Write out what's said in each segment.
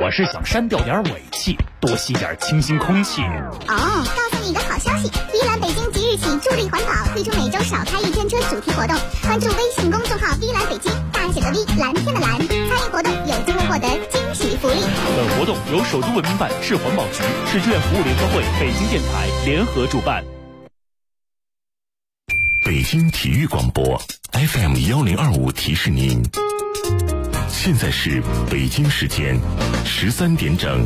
我是想删掉点尾气，多吸点清新空气。 告诉你一个好消息，碧蓝北京即日起助力环保，推出每周少开一天车主题活动。关注微信公众号碧蓝北京，大写的 V， 蓝天的蓝，参与活动有机会获得惊喜福利。 本活动由首都文明办、市环保局、市志愿服务联合会、北京电台联合主办。 北京体育广播 FM 1025提示您，现在是北京时间13点整。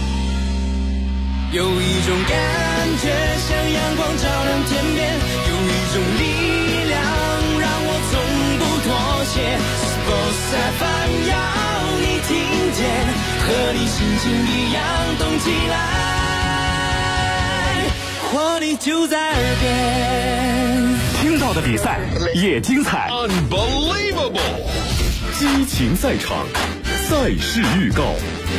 有一种感觉像阳光照亮天边，有一种力量让我从不妥协。Sports FM 要你听见，和你心情一样动起来，活力就在耳边。 听到的比赛也精彩 Unbelievable！ 激情赛场，赛事预告。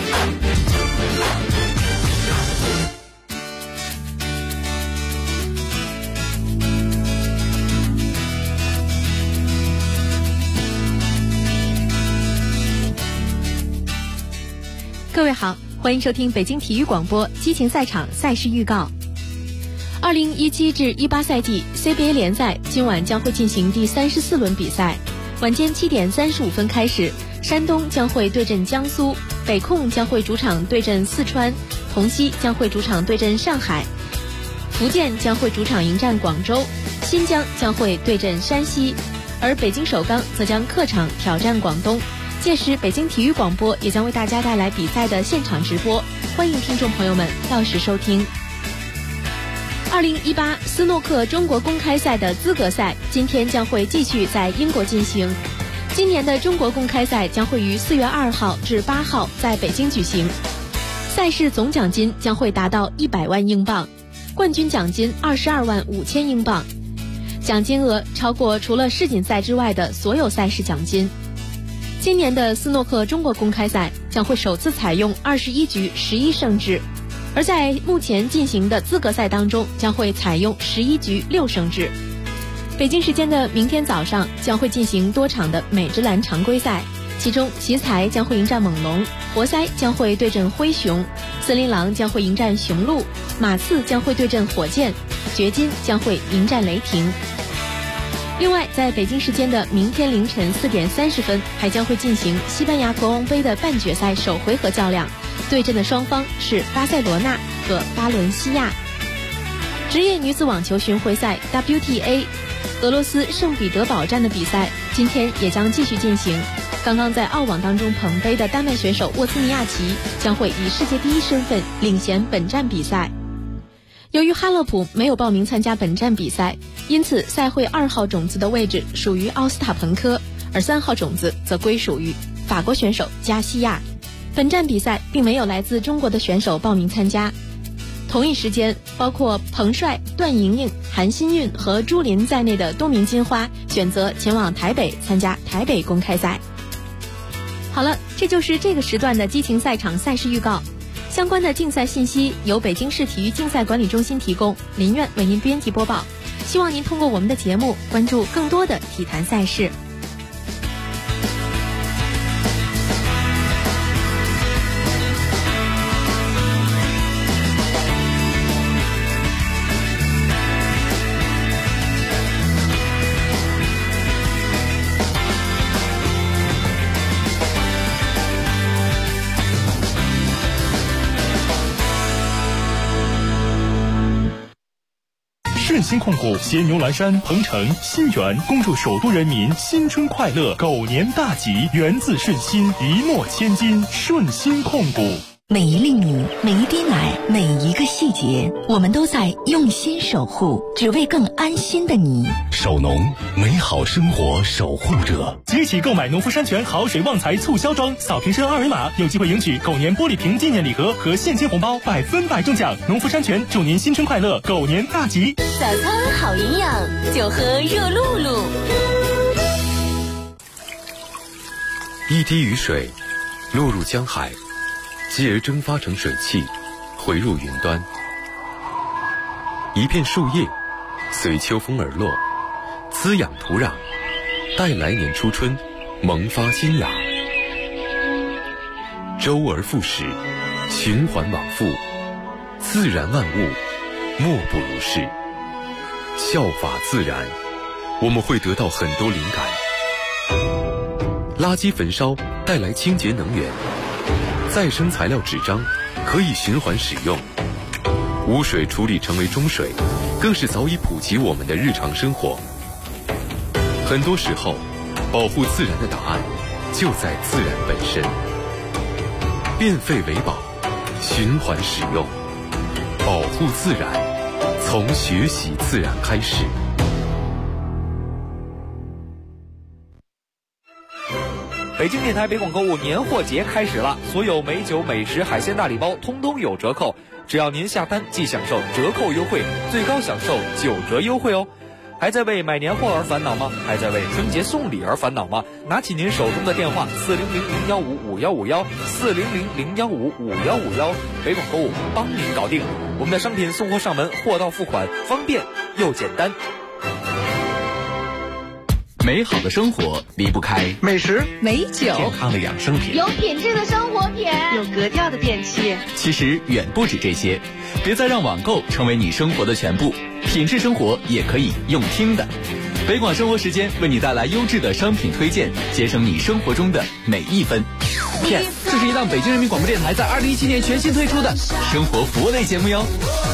各位好，欢迎收听北京体育广播激情赛场赛事预告。2017至18赛季 CBA 联赛今晚将会进行第34轮比赛，晚间7点35分开始，山东将会对阵江苏，北控将会主场对阵四川，同曦将会主场对阵上海，福建将会主场迎战广州，新疆将会对阵山西，而北京首钢则将客场挑战广东。届时北京体育广播也将为大家带来比赛的现场直播，欢迎听众朋友们到时收听。2018斯诺克中国公开赛的资格赛今天将会继续在英国进行。今年的中国公开赛将会于4月2号至8号在北京举行，赛事总奖金将会达到100万英镑，冠军奖金22万5千英镑，奖金额超过除了世锦赛之外的所有赛事奖金。今年的斯诺克中国公开赛将会首次采用21局11胜制，而在目前进行的资格赛当中将会采用11局6胜制。北京时间的明天早上将会进行多场的美职篮常规赛，其中奇才将会迎战猛龙，活塞将会对阵灰熊，森林狼将会迎战雄鹿，马刺将会对阵火箭，掘金将会迎战雷霆。另外，在北京时间的明天凌晨4点30分，还将会进行西班牙国王杯的半决赛首回合较量，对阵的双方是巴塞罗那和巴伦西亚。职业女子网球巡回赛 WTA 俄罗斯圣彼得堡站的比赛今天也将继续进行。刚刚在澳网当中捧杯的丹麦选手沃兹尼亚奇将会以世界第一身份领衔本站比赛。由于哈勒普没有报名参加本站比赛，因此赛会2号种子的位置属于奥斯塔彭科，而3号种子则归属于法国选手加西亚。本站比赛并没有来自中国的选手报名参加。同一时间，包括彭帅、段莹莹、韩新韵和朱琳在内的多名金花选择前往台北参加台北公开赛。好了，这就是这个时段的激情赛场赛事预告。相关的竞赛信息由北京市体育竞赛管理中心提供，林苑为您编辑播报。希望您通过我们的节目关注更多的体坛赛事。 顺心控股携牛栏山、鹏城、新源恭祝首都人民新春快乐，狗年大吉，源自顺心，一诺千金。顺心控股。 每一粒米，每一滴奶，每一个细节，我们都在用心守护，只为更安心的你。 守农，美好生活守护者。 即日起购买农夫山泉好水旺财促销装，扫瓶身2维码，有机会赢取狗年玻璃瓶纪念礼盒和现金红包，100%中奖。农夫山泉祝您新春快乐，狗年大吉。 早餐好营养，就喝热露露。 一滴雨水落入江海，继而蒸发成水汽，回入云端。一片树叶随秋风而落，滋养土壤，待来年初春萌发新芽。 周而复始，循环往复，自然万物莫不如是。效法自然，我们会得到很多灵感。垃圾焚烧带来清洁能源，再生材料纸张可以循环使用，污水处理成为中水，更是早已普及我们的日常生活。很多时候，保护自然的答案就在自然本身。变废为宝，循环使用，保护自然，从学习自然开始。 北京电台北广购物年货节开始了，所有美酒、美食、海鲜大礼包通通有折扣，只要您下单即享受折扣优惠，最高享受9折优惠哦。还在为买年货而烦恼吗？还在为春节送礼而烦恼吗？拿起您手中的电话400-015-5151，400-015-5151，北广购物帮您搞定。我们的商品送货上门，货到付款，方便又简单。 美好的生活离不开美食、 美酒、 健康的养生品、 有品质的生活品、 有格调的电器。 其实远不止这些，别再让网购成为你生活的全部，品质生活也可以用听的。北广生活时间为你带来优质的商品推荐，节省你生活中的每一分。Yes， 这是一档北京人民广播电台在2017年全新推出的生活服务类节目哟。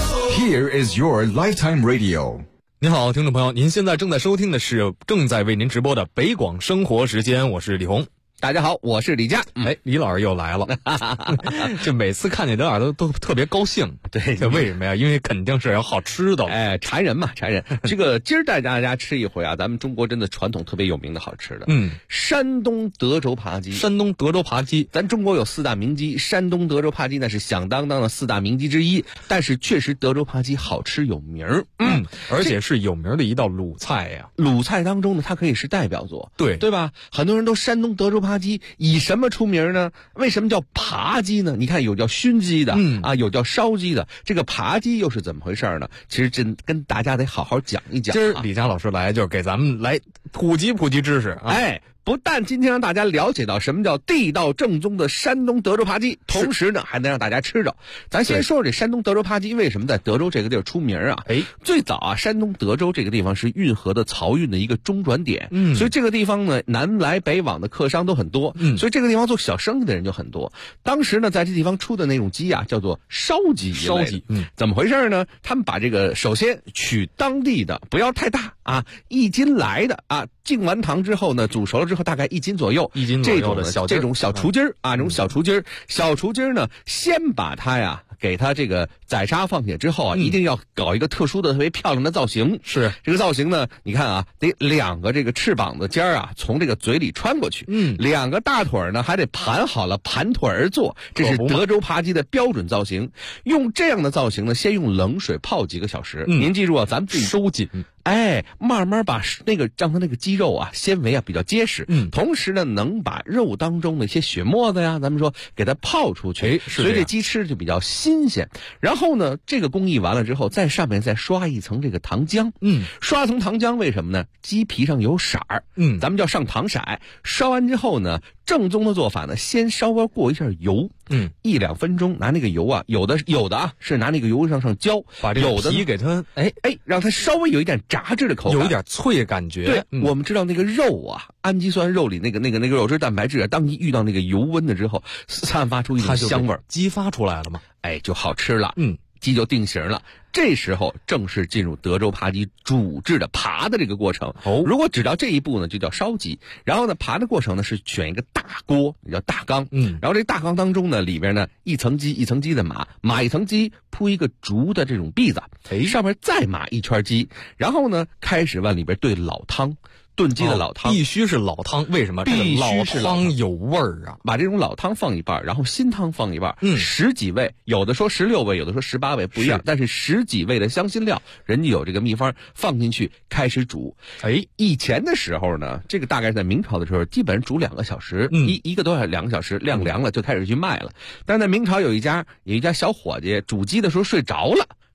Here is your lifetime radio。 您好，听众朋友，您现在正在收听的是正在为您直播的北广生活时间，我是李红。 大家好，我是李佳。 李老师又来了，这每次看见李老师都特别高兴。 对， 这为什么呀？因为肯定是有好吃的。 馋人嘛，馋人。这个今儿带大家吃一回啊，咱们中国真的传统特别有名的好吃的。山东德州扒鸡。 山东德州扒鸡， 咱中国有4大名鸡，山东德州扒鸡那是响当当的4大名鸡之一。但是确实德州扒鸡好吃有名儿。 而且是有名的一道鲁菜呀。 鲁菜当中呢，它可以是代表作。 对吧？很多人都山东德州扒鸡以什么出名呢？为什么叫扒鸡呢？你看有叫熏鸡的，有叫烧鸡的，这个扒鸡又是怎么回事呢？其实真跟大家得好好讲一讲。 今儿李佳老师来就是给咱们来普及知识啊。 不但今天让大家了解到什么叫地道正宗的山东德州扒鸡，同时呢还能让大家吃着。咱先说说这山东德州扒鸡为什么在德州这个地儿出名啊？最早啊，山东德州这个地方是运河的漕运的一个中转点，所以这个地方呢南来北往的客商都很多，所以这个地方做小生意的人就很多。当时呢，在这地方出的那种鸡啊，叫做烧鸡。怎么回事呢？他们把这个首先取当地的，不要太大啊，1斤来的啊，进完糖之后呢，煮熟了之后大概1斤左右，这种小雏鸡儿啊，这种小雏鸡儿呢，先把它呀给它这个宰杀放血之后啊，一定要搞一个特殊的特别漂亮的造型。 是这个造型呢，你看啊，得2个这个翅膀的尖儿啊从这个嘴里穿过去，2个大腿呢还得盘好了，盘腿而坐，这是德州扒鸡的标准造型。用这样的造型呢，先用冷水泡几个小时。您记住啊，咱们自己收紧。 慢慢把让它那个鸡肉啊纤维啊比较结实，同时呢能把肉当中的一些血沫子呀，咱们说给它泡出去，所以这鸡吃就比较新鲜。然后呢，这个工艺完了之后，在上面再刷一层这个糖浆，刷层糖浆为什么呢？鸡皮上有色儿，咱们叫上糖色。刷完之后呢，正宗的做法呢，先稍微过一下油，1-2分钟，拿那个油啊，有的啊是拿那个油上浇， 把这个皮给它让它稍微有一点炸制的口感， 有一点脆感觉。 对，我们知道那个肉啊，氨基酸肉里那个肉质蛋白质啊，当一遇到那个油温的之后，散发出一种香味儿， 激发出来了嘛， 就好吃了。鸡就定型了。这时候正式进入德州扒鸡煮制的扒的这个过程。如果只到这一步呢，就叫烧鸡。然后呢，扒的过程呢是选一个大锅，也叫大缸。然后这大缸当中呢，里边呢一层鸡一层鸡的码一层鸡，铺一个竹的这种篦子，上面再码一圈鸡，然后呢开始往里边兑老汤。炖鸡的老汤必须是老汤，为什么？ 必须是老汤有味儿啊！ 把这种老汤放一半，然后新汤放一半，10几味，有的说16味，有的说18味，不一样。但是10几味的香辛料，人家有这个秘方，放进去开始煮。以前的时候呢，这个大概在明朝的时候，基本煮2个小时，一个多2个小时，晾凉了就开始去卖了。但是在明朝有一家小伙计煮鸡的时候睡着了。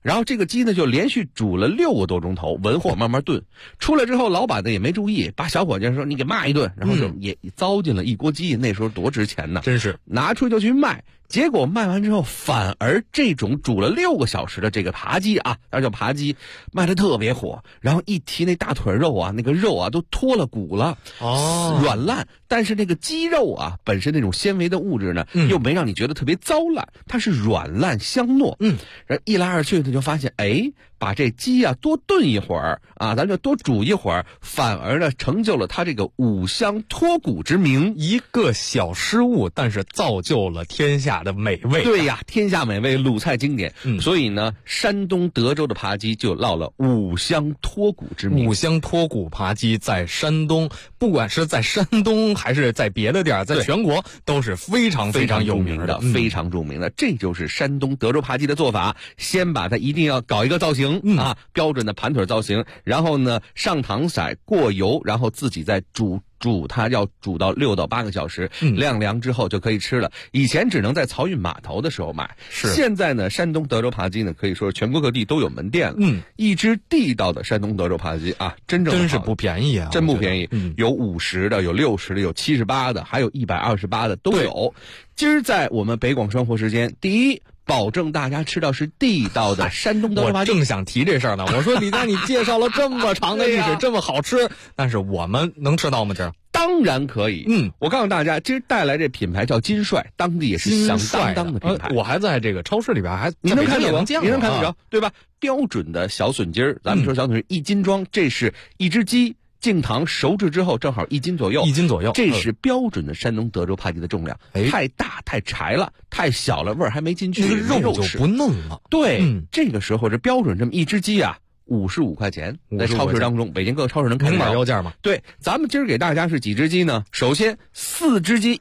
然后这个鸡呢就连续煮了6个多钟头，文火慢慢炖。出来之后，老板呢也没注意，把小伙计说你给骂一顿，然后就也糟践了一锅鸡。那时候多值钱呢， 真是拿出去就去卖。结果卖完之后，反而这种煮了6个小时的这个扒鸡啊，那叫扒鸡，卖的特别火。然后一提那大腿肉啊，那个肉啊都脱了骨了，软烂。但是那个鸡肉啊，本身那种纤维的物质呢，又没让你觉得特别糟烂，它是软烂香糯。然后一来二去呢，就发现把这鸡啊多炖一会儿啊，咱就多煮一会儿，反而呢成就了它这个五香脱骨之名。 一个小失误，但是造就了天下的美味。 对呀，天下美味，鲁菜经典。所以呢，山东德州的扒鸡就落了五香脱骨之名。 五香脱骨扒鸡在山东，不管是在山东还是在别的地儿，在全国都是非常非常有名的， 非常著名的。这就是山东德州扒鸡的做法。先把它一定要搞一个造型啊，标准的盘腿造型，然后呢上糖色过油，然后自己再煮它，要煮到6到8个小时，晾凉之后就可以吃了。以前只能在漕运码头的时候买，现在呢，山东德州扒鸡呢可以说全国各地都有门店了。一只地道的山东德州扒鸡啊，真是不便宜啊， 真不便宜。有50的，有60的，有78的，还有128的都有。今儿在我们北广生活时间，第一，保证大家吃到是地道的山东德州扒鸡。 我正想提这事儿呢，我说李佳，你介绍了这么长的历史，这么好吃，但是我们能吃到吗？这当然可以。我告诉大家，今儿带来这品牌叫金帅，当地也是响当当的品牌。 我还在这个超市里边你能看得着， 你能看得着，对吧？标准的小笋筋儿，咱们说小笋1斤装，这是一只鸡。净糖熟制之后正好1斤左右，这是标准的山东德州扒鸡的重量。太大太柴了，太小了味儿还没进去， 肉就不嫩了。 对，这个时候这标准这么一只鸡啊，55块钱，在超市当中，北京各个超市能看到。 明码标价嘛。 对，咱们今儿给大家是几只鸡呢？首先4只鸡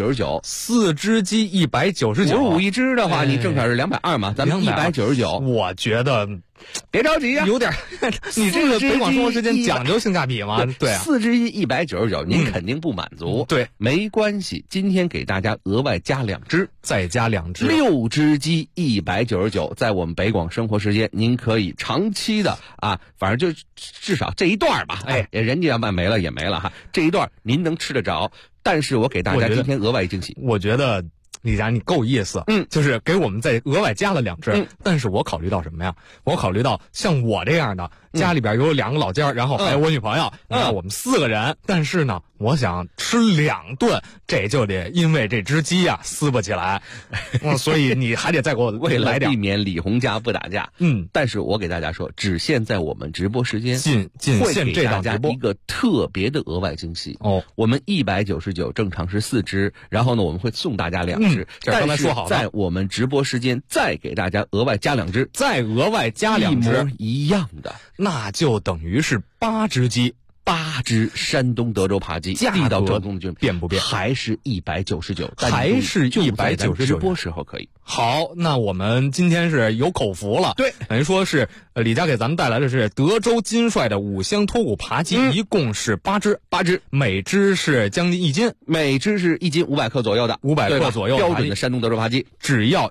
199，4 只鸡199，55 一只的话，你正好是220嘛，咱们199。 我觉得。 别着急啊， 有点，你这个北广生活时间讲究性价比吗？对啊 ，4只鸡199，您肯定不满足。 对， 没关系，今天给大家额外加2只， 再加2只 ，6只鸡199，在我们北广生活时间，您可以长期的啊，反正就至少这一段吧，人家要卖没了也没了哈，这一段您能吃得着。但是我给大家今天额外惊喜， 我觉得。李佳，你够意思，就是给我们再额外加了2只，但是我考虑到什么呀？我考虑到像我这样的，家里边有2个老家，然后还有我女朋友，你看我们4个人，但是呢，我想吃2顿，这就得因为这只鸡啊撕不起来，所以你还得再给我来点， 避免李红家不打架。但是我给大家说，只限在我们直播时间， 会给大家一个特别的额外惊喜哦。我们199正常是4只，然后呢，我们会送大家2只。 这刚才说好了， 在我们直播时间再给大家额外加2只， 再额外加2只， 一模一样的， 那就等于是8只鸡 ，8只山东德州扒鸡，地道正宗的变不变？ 还是199， 还是199， 直播时候可以。 好，那我们今天是有口福了， 对， 等于说是李佳给咱们带来的是德州金帅的五香脱骨扒鸡，一共是8只，每只是将近1斤， 每只是1斤500克左右的 ，500克左右标准的山东德州扒鸡， 只要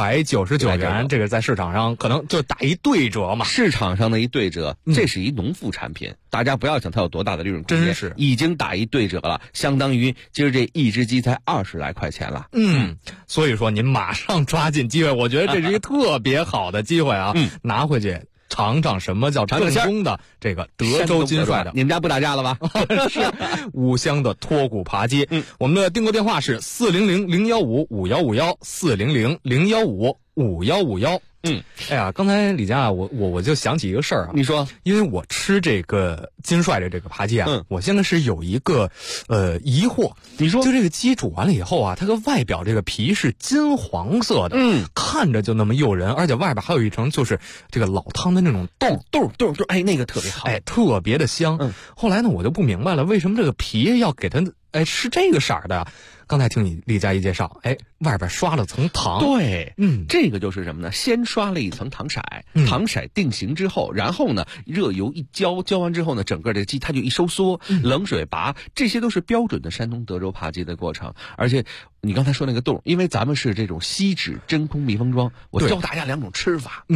199元，这个在市场上可能就打一对折嘛。 市场上的一对折，这是一农副产品，大家不要想它有多大的利润空间， 真是已经打一对折了，相当于今儿这一只鸡才20来块钱了。 所以说您马上抓紧机会，我觉得这是一个特别好的机会啊！拿回去尝尝什么叫正宗的这个德州金帅的。 你们家不打架了吧？ 是五香的脱骨扒鸡。我们的订购电话是400-015-5151，400-015-5151。哎呀，刚才李佳啊，我就想起一个事儿啊。 你说， 因为我吃这个金帅的这个扒鸡啊，我现在是有一个疑惑。 你说， 就这个鸡煮完了以后啊，它个外表这个皮是金黄色的，看着就那么诱人，而且外边还有一层就是这个老汤的那种豆， 哎，那个特别好， 哎，特别的香。后来呢，我就不明白了，为什么这个皮要给它是这个色儿的？刚才听你李佳一介绍，外边刷了层糖。 对，这个就是什么呢？先刷了一层糖色，糖色定型之后，然后呢，热油一浇完之后呢，整个这鸡它就一收缩，冷水拔，这些都是标准的山东德州扒鸡的过程。而且你刚才说那个冻，因为咱们是这种锡纸真空密封装，我教大家2种吃法。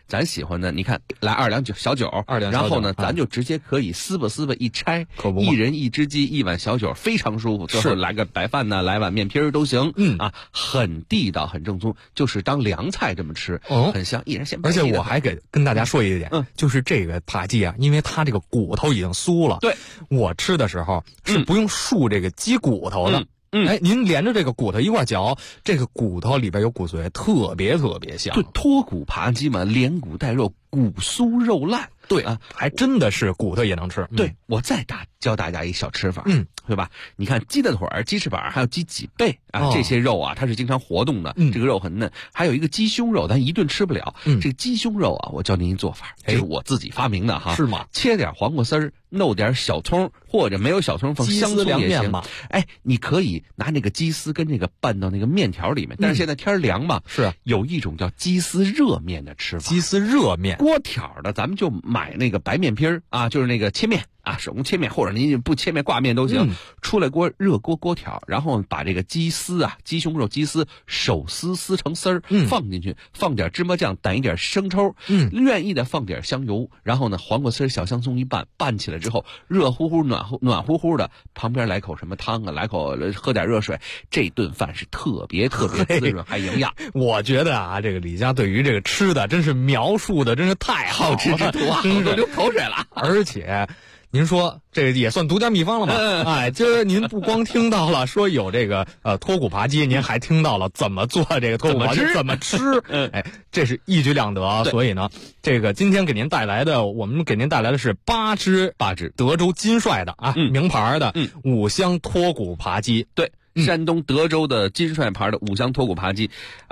咱喜欢的，你看来2两小酒，然后呢，咱就直接可以撕吧一拆，一人一只鸡，1碗小酒，非常舒服。最后来个白饭呢，来碗面皮都行。很地道，很正宗，就是当凉菜这么吃，很香，一人先。 而且我还跟大家说一点，就是这个扒鸡啊，因为它这个骨头已经酥了， 对， 我吃的时候是不用涮这个鸡骨头的。您连着这个骨头一块嚼，这个骨头里边有骨髓，特别香。 对，脱骨扒鸡嘛，连骨带肉，骨酥肉烂。 对啊，还真的是骨头也能吃。 对，我再教大家一小吃法，对吧？你看鸡的腿儿、鸡翅膀还有鸡脊背啊，这些肉啊，它是经常活动的，这个肉很嫩。还有一个鸡胸肉，咱一顿吃不了。这个鸡胸肉啊，我教您一做法，这是我自己发明的哈。 是吗？ 切点黄瓜丝儿，弄点小葱，或者没有小葱放香葱也行嘛。你可以拿那个鸡丝跟这个拌到那个面条里面。但是现在天凉嘛， 是有一种叫鸡丝热面的吃法。 鸡丝热面， 锅条的，咱们就买那个白面皮儿啊，就是那个切面。手工切面，或者您不切面挂面都行。出来热锅条，然后把这个鸡丝啊，鸡胸肉鸡丝手撕成丝儿，放进去，放点芝麻酱，掸一点生抽，愿意的放点香油，然后呢黄瓜丝、小香葱一拌起来之后，热乎乎、暖乎乎的，旁边来口什么汤啊，来口喝点热水，这顿饭是特别滋润还营养。 我觉得啊，这个李家对于这个吃的真是描述的真是太好吃之徒啊， 真是都流口水了， 而且。您说这个也算独家秘方了吗？今儿您不光听到了说有这个脱骨扒鸡，您还听到了怎么做这个脱骨扒鸡，怎么吃？这是一举两得。所以呢，这个今天我们给您带来的是八只德州金帅的名牌的5香脱骨扒鸡。 对。山东德州的金帅牌的5香脱骨扒鸡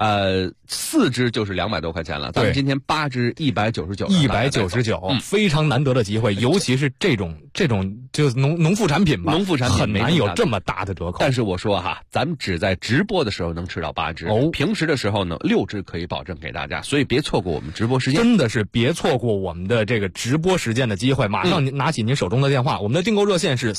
，4只就是200多块钱了。咱们今天8只199， 非常难得的机会，尤其是这种就是农副产品吧，很难有这么大的折扣。 但是我说哈，咱们只在直播的时候能吃到8只，平时的时候呢6只可以保证给大家，所以别错过我们直播时间， 真的是别错过我们的这个直播时间的机会。马上拿起您手中的电话，我们的订购热线是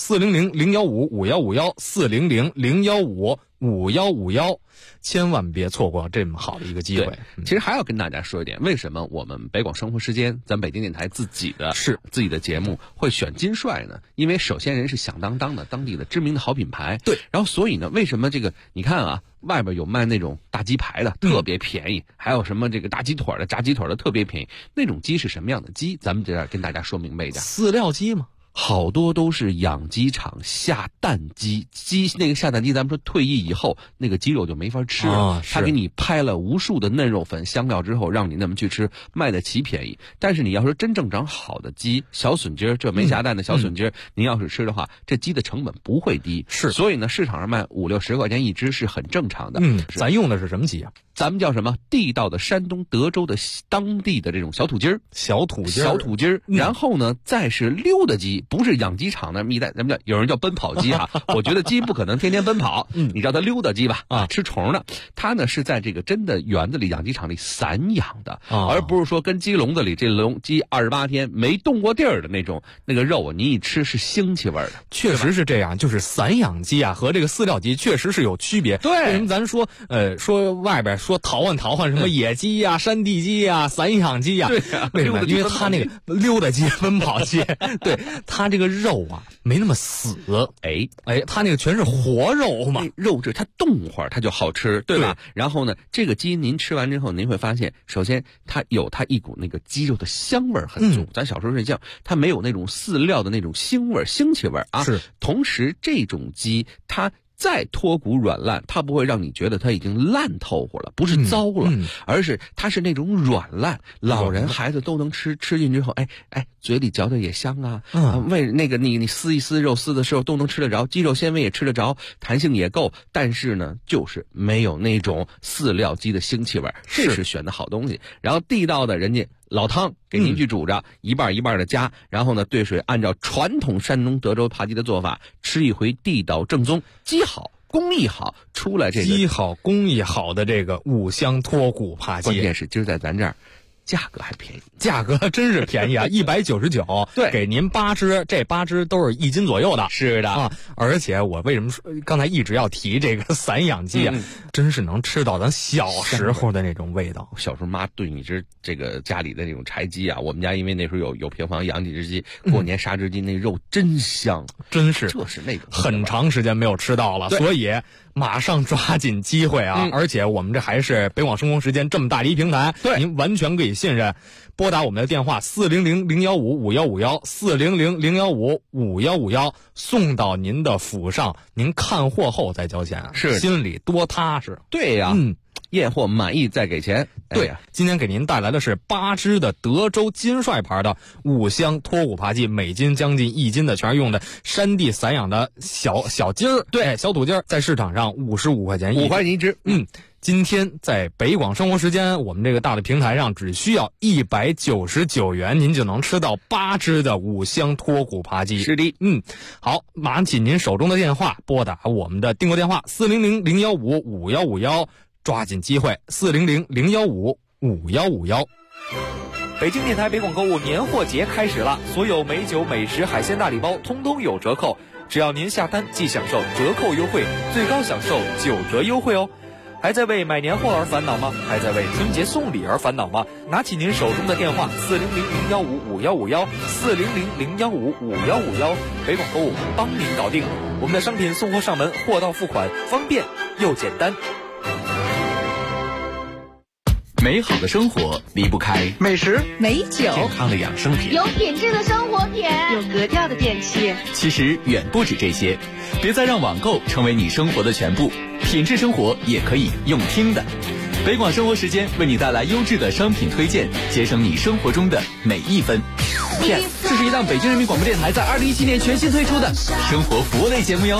400-015-5151，400-015-5151，千万别错过这么好的一个机会。 其实还要跟大家说一点，为什么我们北广生活时间，咱北京电台自己的节目会选金帅呢？因为首先人是响当当的当地的知名的好品牌， 对。 然后所以呢，为什么这个你看啊，外边有卖那种大鸡排的，特别便宜，还有什么这个大鸡腿的、炸鸡腿的特别便宜，那种鸡是什么样的鸡？咱们这样跟大家说明白一点， 饲料鸡吗？ 好多都是养鸡场下蛋鸡，那个下蛋鸡，咱们说退役以后那个鸡肉就没法吃了，他给你拍了无数的嫩肉粉、香料之后，让你那么去吃，卖得起便宜。但是你要说真正长好的鸡，小笋鸡这没下蛋的小笋鸡，您要是吃的话，这鸡的成本不会低，所以呢，市场上卖50-60块钱一只是很正常的。 咱用的是什么鸡啊？ 咱们叫什么？地道的山东德州的当地的这种小土鸡儿，然后呢，再是溜达鸡，不是养鸡场的蜜袋，咱们有人叫奔跑鸡哈。我觉得鸡不可能天天奔跑，你叫它溜达鸡吧，吃虫的。它呢是在这个真的园子里、养鸡场里散养的，而不是说跟鸡笼子里这鸡28天没动过地儿的那种那个肉，你一吃是腥气味的。 确实是这样，就是散养鸡啊和这个饲料鸡确实是有区别。 对， 为什么咱说外边说淘换什么野鸡呀、山地鸡呀、散养鸡呀？ 对呀，为什么？因为它那个溜达鸡、奔跑鸡，对它这个肉啊没那么死。它那个全是活肉嘛， 肉质它动会儿它就好吃，对吧？然后呢，这个鸡您吃完之后，您会发现，首先它有它一股那个鸡肉的香味很足。咱小时候睡觉，它没有那种饲料的那种腥气味啊。 是， 同时这种鸡它再脱骨软烂，它不会让你觉得它已经烂透乎了，不是糟了，而是它是那种软烂，老人孩子都能吃进之后，嘴里嚼的也香啊。为那个你撕一撕肉丝的时候都能吃得着，鸡肉纤维也吃得着，弹性也够，但是呢，就是没有那种饲料鸡的腥气味，这是选的好东西。然后地道的人家老汤给您去煮着，一半一半的加，然后呢兑水，按照传统山东德州扒鸡的做法，吃一回地道正宗，鸡好工艺好，出来这个鸡好工艺好的这个5香脱骨扒鸡。 关键是今儿在咱这儿价格还便宜， 价格真是便宜啊，199， 对， 给您8只，这8只都是1斤左右的。 是的啊，而且我为什么说刚才一直要提这个散养鸡啊？真是能吃到咱小时候的那种味道。 小时候妈炖一只这个家里的那种柴鸡啊，我们家因为那时候有平房养几只鸡，过年杀只鸡那肉真香， 真是， 这是那种很长时间没有吃到了，所以马上抓紧机会啊！而且我们这还是北广生活时间这么大的一平台， 对， 您完全可以信任。拨打我们的电话400-015-5151，400-015-5151，送到您的府上，您看货后再交钱， 是心里多踏实。 对呀，验货满意再给钱。 对，今天给您带来的是8只的德州金帅牌的5香脱骨扒鸡，每斤将近1斤的，全是用的山地散养的小鸡儿，对，小土鸡儿，在市场上55块钱 5块钱一只。 今天在北广生活时间，我们这个大的平台上只需要199元，您就能吃到8只的5香脱骨扒鸡。 是的， 好，拿起您手中的电话，拨打我们的订购电话400-015-5151，抓紧机会，400-015-5151。 北京电台北广购物年货节开始了，所有美酒、美食、海鲜大礼包通通有折扣，只要您下单即享受折扣优惠，最高享受9折优惠哦。还在为买年货而烦恼吗？还在为春节送礼而烦恼吗？拿起您手中的电话400-015-5151，400-015-5151，北广购物帮您搞定，我们的商品送货上门，货到付款，方便又简单。 美好的生活离不开美食、 美酒、 健康的养生品、 有品质的生活品、 有格调的电器。 其实远不止这些，别再让网购成为你生活的全部，品质生活也可以用听的。北广生活时间为你带来优质的商品推荐，节省你生活中的每一分。 这是一档北京人民广播电台在2017年全新推出的生活服务类节目哟。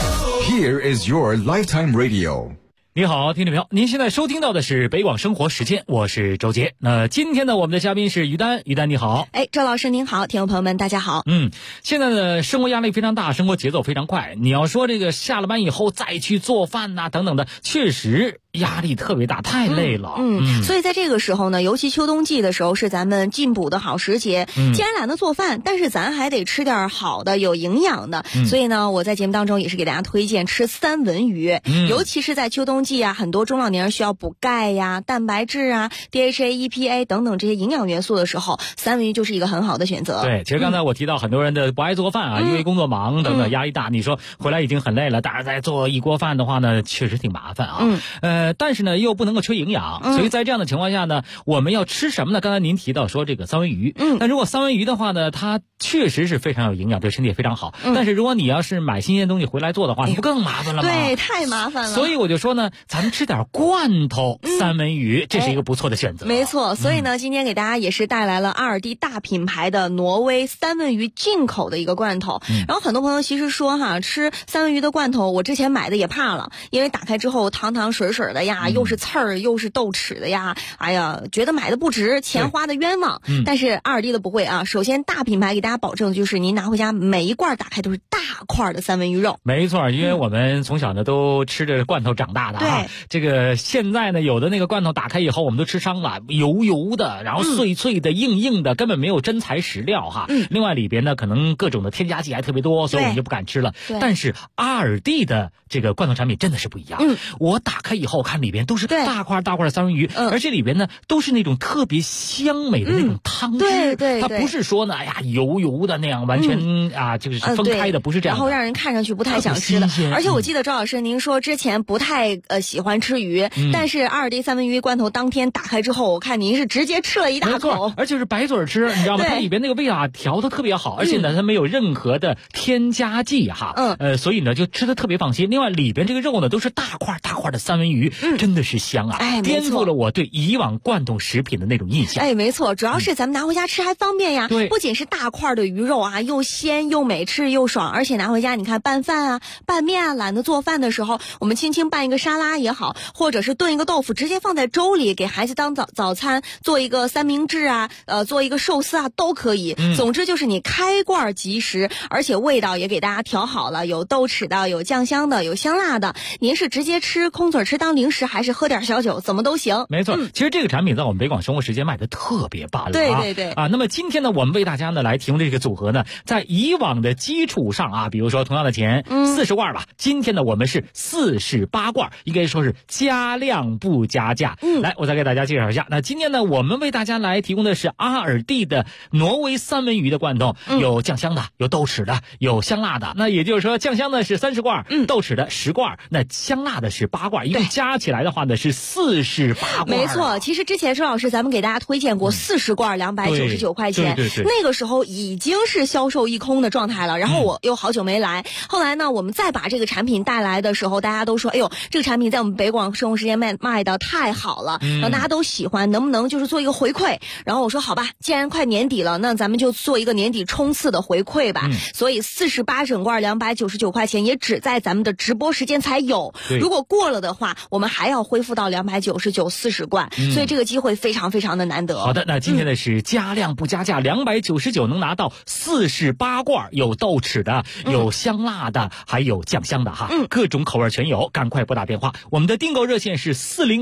Here is your lifetime radio。 你好，听众朋友，您现在收听到的是北广生活时间，我是周杰。那今天呢，我们的嘉宾是于丹，于丹你好。 周老师您好，听众朋友们大家好。 现在的生活压力非常大，生活节奏非常快。你要说这个下了班以后再去做饭呐、等等的，确实压力特别大，太累了。 所以在这个时候呢，尤其秋冬季的时候是咱们进补的好时节。既然懒得做饭，但是咱还得吃点好的、有营养的。所以呢，我在节目当中也是给大家推荐吃三文鱼，尤其是在秋冬季啊，很多中老年人需要补钙呀、蛋白质啊、DHA、EPA 等等这些营养元素的时候，三文鱼就是一个很好的选择。 对，其实刚才我提到很多人的不爱做饭啊，因为工作忙等等，压力大。你说回来已经很累了，大家再做一锅饭的话呢，确实挺麻烦啊。但是呢，又不能够缺营养，所以在这样的情况下呢，我们要吃什么呢？刚才您提到说这个三文鱼，但如果三文鱼的话呢，它确实是非常有营养，对身体也非常好。但是如果你要是买新鲜东西回来做的话，不更麻烦了吗？ 对，太麻烦了。 所以我就说呢，咱们吃点罐头三文鱼，这是一个不错的选择。 没错，所以呢，今天给大家也是带来了阿尔蒂大品牌的挪威三文鱼进口的一个罐头。然后很多朋友其实说哈，吃三文鱼的罐头，我之前买的也怕了，因为打开之后汤汤水水的呀，又是刺儿又是豆豉的呀，哎呀，觉得买的不值，钱花的冤枉。但是阿尔蒂的不会啊，首先大品牌给大家保证就是您拿回家每一罐打开都是大块的三文鱼肉。 没错，因为我们从小呢都吃着罐头长大的啊。这个现在呢，有的那个罐头打开以后我们都吃伤了，油油的，然后脆脆的、硬硬的，根本没有真材实料哈。另外里边呢可能各种的添加剂还特别多，所以我们就不敢吃了。但是阿尔蒂的这个罐头产品真的是不一样。我打开以后看里边都是大块大块的三文鱼，而且里边呢都是那种特别香美的那种汤汁。它不是说呢，哎呀油油的那样完全就是分开的，不是这样的。 然后让人看上去不太想吃的。而且我记得周老师您说之前不太喜欢吃鱼，但是阿尔蒂三文鱼罐头当天打开之后，我看您是直接吃了一大口， 而且是白嘴吃，你知道吗？它里边那个味道调得特别好，而且呢它没有任何的添加剂哈。所以呢就吃得特别放心。另外里边这个肉呢都是大块大块的三文鱼，真的是香啊！颠覆了我对以往罐头食品的那种印象。 没错，主要是咱们拿回家吃还方便呀。不仅是大块的鱼肉啊，又鲜又美，吃又爽，而且拿回家你看拌饭啊、拌面啊，懒得做饭的时候，我们轻轻拌一个沙拉也好，或者是炖一个豆腐，直接放在粥里给孩子当早餐，做一个三明治啊，做一个寿司啊，都可以。总之就是你开罐即食，而且味道也给大家调好了，有豆豉的，有酱香的，有香辣的。您是直接吃空嘴吃当当零食还是喝点小酒，怎么都行。 没错，其实这个产品在我们北广生活时间卖的特别棒了。 对啊。那么今天呢，我们为大家呢来提供这个组合呢，在以往的基础上啊，比如说同样的钱，40罐吧，今天呢我们是48罐，应该说是加量不加价。来，我再给大家介绍一下。那今天呢，我们为大家来提供的是阿尔蒂的挪威三文鱼的罐头，有酱香的，有豆豉的，有香辣的。那也就是说，酱香的是30罐，豆豉的10罐，那香辣的是8罐，一共加起来的话呢是48罐。 没错，其实之前周老师咱们给大家推荐过40罐299块钱， 对， 那个时候已经是销售一空的状态了。然后我又好久没来，后来呢，我们再把这个产品带来的时候，大家都说，哎呦，这个产品在我们北广生活时间卖的太好了，然后大家都喜欢，能不能就是做一个回馈？然后我说好吧，既然快年底了，那咱们就做一个年底冲刺的回馈吧。所以48整罐299块钱，也只在咱们的直播时间才有。如果过了的话，我们还要恢复到299 40罐，所以这个机会非常非常的难得。 好的，那今天的是加量不加价，299能拿到48罐，有豆豉的，有香辣的，还有酱香的哈，各种口味全有，赶快拨打电话，我们的订购热线是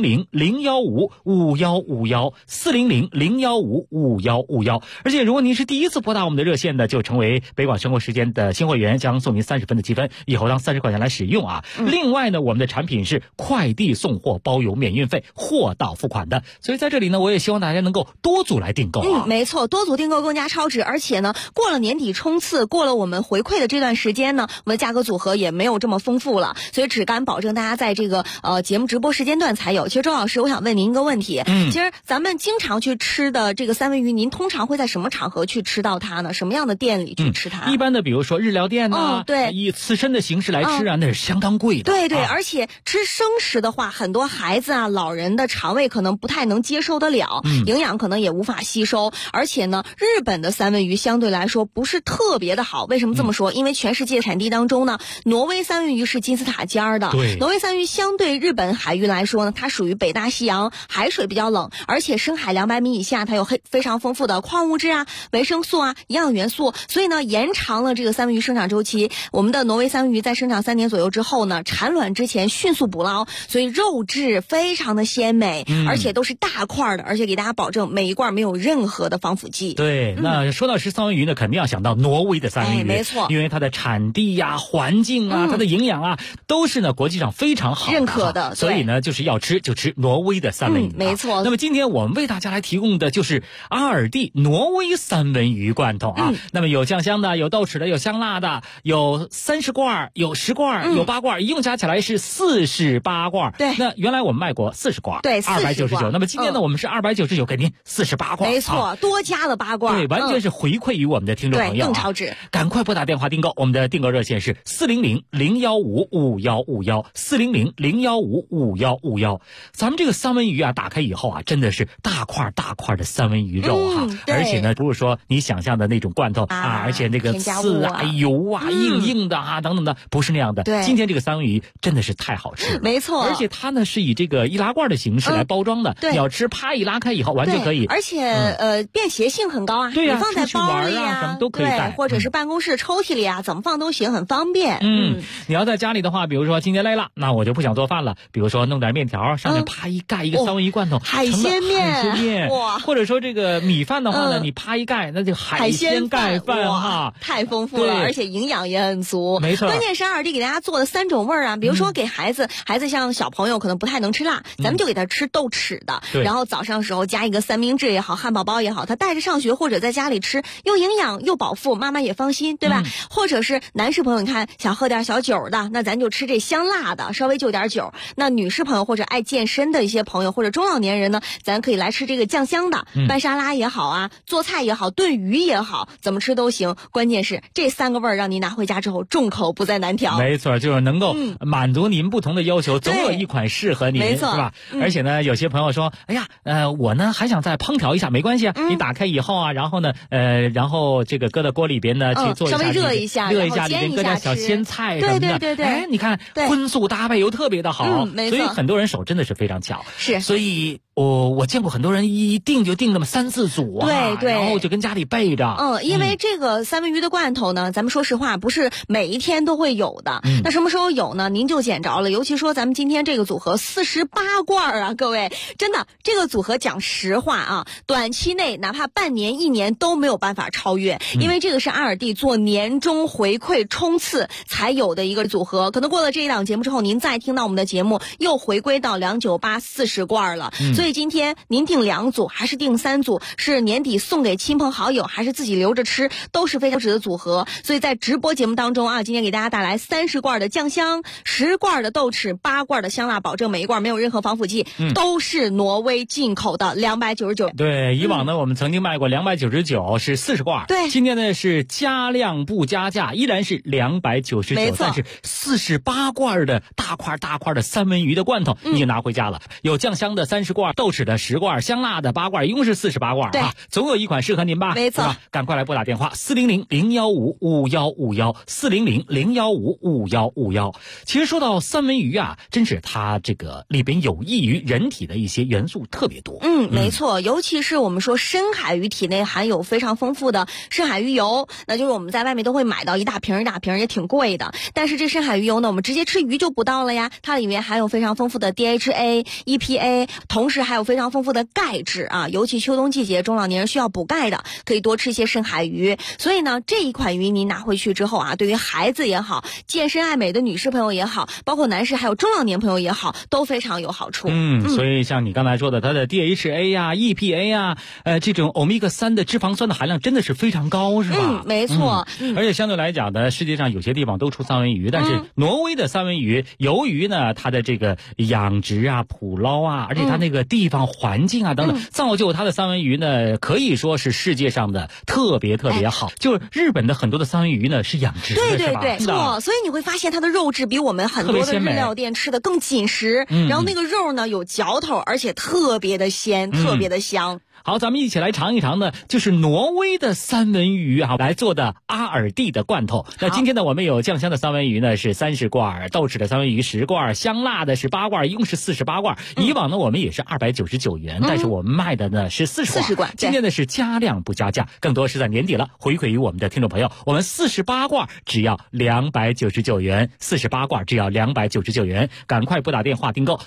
400-015-5151，400-015-5151。而且如果您是第一次拨打我们的热线的，就成为北广生活时间的新会员，将送您30分的积分，以后当30块钱来使用啊。另外呢，我们的产品是快递送货包邮免运费，货到付款的，所以在这里呢，我也希望大家能够多组来订购啊。 没错，多组订购更加超值，而且呢，过了年底冲刺，过了我们回馈的这段时间呢，我们的价格组合也没有这么丰富了，所以只敢保证大家在这个节目直播时间段才有。其实周老师，我想问您一个问题，其实咱们经常去吃的这个三文鱼，您通常会在什么场合去吃到它呢？什么样的店里去吃它？ 一般的，比如说日料店呐， 对， 以刺身的形式来吃啊，那是相当贵的。 对，而且吃生食的话，很多孩子啊、老人的肠胃可能不太能接受得了，营养可能也无法吸收。而且呢，日本的三文鱼相对来说不是特别的好。为什么这么说？因为全世界产地当中呢，挪威三文鱼是金字塔尖儿的。 对， 挪威三文鱼相对日本海域来说呢，它属于北大西洋，海水比较冷，而且深海200米以下，它有非常丰富的矿物质啊、维生素啊、营养元素，所以呢，延长了这个三文鱼生长周期。我们的挪威三文鱼在生长3年左右之后呢，产卵之前迅速捕捞，所以肉质非常的鲜美，而且都是大块的，而且给大家保证每一罐没有任何的防腐剂。 对，那说到吃三文鱼呢，肯定要想到挪威的三文鱼， 没错， 因为它的产地呀、环境啊、它的营养啊，都是呢国际上非常好认可的， 所以呢，就是要吃就吃挪威的三文鱼， 没错。 那么今天我们为大家来提供的就是阿尔蒂挪威三文鱼罐头啊，那么有酱香的，有豆豉的，有香辣的，有30罐，有10罐，有8罐，一共加起来是48罐。 对， 那原来我们卖过40罐， 对 ，299。那么今天呢，我们是299，给您48罐， 没错，多加了8罐， 对，完全是回馈于我们的听众朋友， 更超值。 赶快拨打电话订购，我们的订购热线是400-015-5151，400-015-5151。咱们这个三文鱼啊，打开以后啊，真的是大块大块的三文鱼肉哈，而且呢，不是说你想象的那种罐头啊，而且那个刺啊、油啊、硬的啊等等的，不是那样的。 对， 今天这个三文鱼真的是太好吃了， 没错。 而且它呢是以这个易拉罐的形式来包装的，你要吃啪一拉开以后完全可以。 而且便携性很高啊， 对呀， 你放在包里啊，什么都可以带， 或者是办公室抽屉里啊，怎么放都行，很方便。 你要在家里的话，比如说今天累了，那我就不想做饭了，比如说弄点面条，上面啪一盖一个三文鱼罐头， 海鲜面， 哇！或者说这个米饭的话呢，你啪一盖，那就海鲜盖饭哈， 太丰富了，而且营养也很足。 没错， 关键是阿尔蒂给大家做的3种味儿啊，比如说给孩子像小朋友可能不太能吃辣，咱们就给他吃豆豉的，然后早上时候加一个三明治也好，汉堡包也好，他带着上学或者在家里吃，又营养又饱腹，妈妈也放心，对吧？或者是男士朋友，你看想喝点小酒的，那咱就吃这香辣的，稍微就点酒。那女士朋友或者爱健身的一些朋友或者中老年人呢，咱可以来吃这个酱香的，拌沙拉也好啊，做菜也好，炖鱼也好，怎么吃都行。关键是这3个味儿让您拿回家之后众口不再难调。 没错，就是能够满足您不同的要求，总有一款适合您， 没错， 是吧？而且呢，有些朋友说，哎呀，我呢还想再烹调一下，没关系啊，你打开以后啊，然后呢，然后这个搁到锅里边呢去做一下， 稍微热一下， 里边搁点小鲜菜什么的， 对， 哎，你看荤素搭配又特别的好， 没错， 所以很多人手真的是非常巧， 是， 所以我见过很多人一订就订那么3、4组啊， 对， 然后就跟家里备着。 因为这个三文鱼的罐头呢，咱们说实话不是每一天都会有的。那什么时候有呢？您就捡着了。尤其说咱们今天这个组合48罐啊，各位，真的这个组合讲实话啊，短期内哪怕半年、1年都没有办法超越，因为这个是阿尔蒂做年终回馈冲刺才有的一个组合。可能过了这一档节目之后，您再听到我们的节目，又回归到298 40罐了。所以今天您订2组还是订3组，是年底送给亲朋好友还是自己留着吃，都是非常值的组合。所以在直播节目当中啊，今天给大家带来30罐的酱香，10罐的豆豉，8罐的香辣，保证每一罐没有任何防腐剂，都是挪威进口的，299。 对，以往呢我们曾经卖过299，是40罐。 对， 今天呢是加量不加价，依然是299，但是48罐的大块的三文鱼的罐头已经拿回家了，有酱香的30罐，豆豉的10罐，香辣的8罐，一共是48罐啊，总有一款适合您吧？ 没错， 赶快来拨打电话400-015-5151，400-015-5151。其实说到三文鱼啊，真是它这个里边有益于人体的一些元素特别多。 没错，尤其是我们说深海鱼体内含有非常丰富的深海鱼油，那就是我们在外面都会买到一大瓶一大瓶，也挺贵的。但是这深海鱼油呢，我们直接吃鱼就补到了呀，它里面含有非常丰富的 DHA、EPA， 同时还有非常丰富的钙质啊，尤其秋冬季节中老年人需要补钙的，可以多吃一些深海鱼。所以呢，这一款鱼您拿回去之后啊，对于孩子也好，健身爱美的女士朋友也好，包括男士还有中老年朋友也好，都非常有好处。 所以像你刚才说的，它的 DHA 呀、EPA 呀，这种欧米伽3的脂肪酸的含量真的是非常高，是吧？ 没错。 而且相对来讲呢，世界上有些地方都出三文鱼，但是挪威的三文鱼，由于呢它的这个养殖啊、捕捞啊，而且它那个地方环境啊等等，造就它的三文鱼呢，可以说是世界上的特别好。就日本的很多的三文鱼呢是养殖的， 对，错。所以你会发现它的肉质比我们很多的日料店吃的更紧实，然后那个肉呢有嚼头，而且特别的鲜，特别的香。 好，咱们一起来尝一尝呢，就是挪威的三文鱼啊来做的阿尔蒂的罐头。那今天呢，我们有酱香的三文鱼呢是30罐，豆豉的三文鱼10罐，香辣的是8罐，一共是48罐。以往呢我们也是299元，但是我们卖的呢是40罐。今天呢是加量不加价，更多是在年底了，回馈于我们的听众朋友，我们48罐只要299元，48罐只要299元，赶快拨打电话订购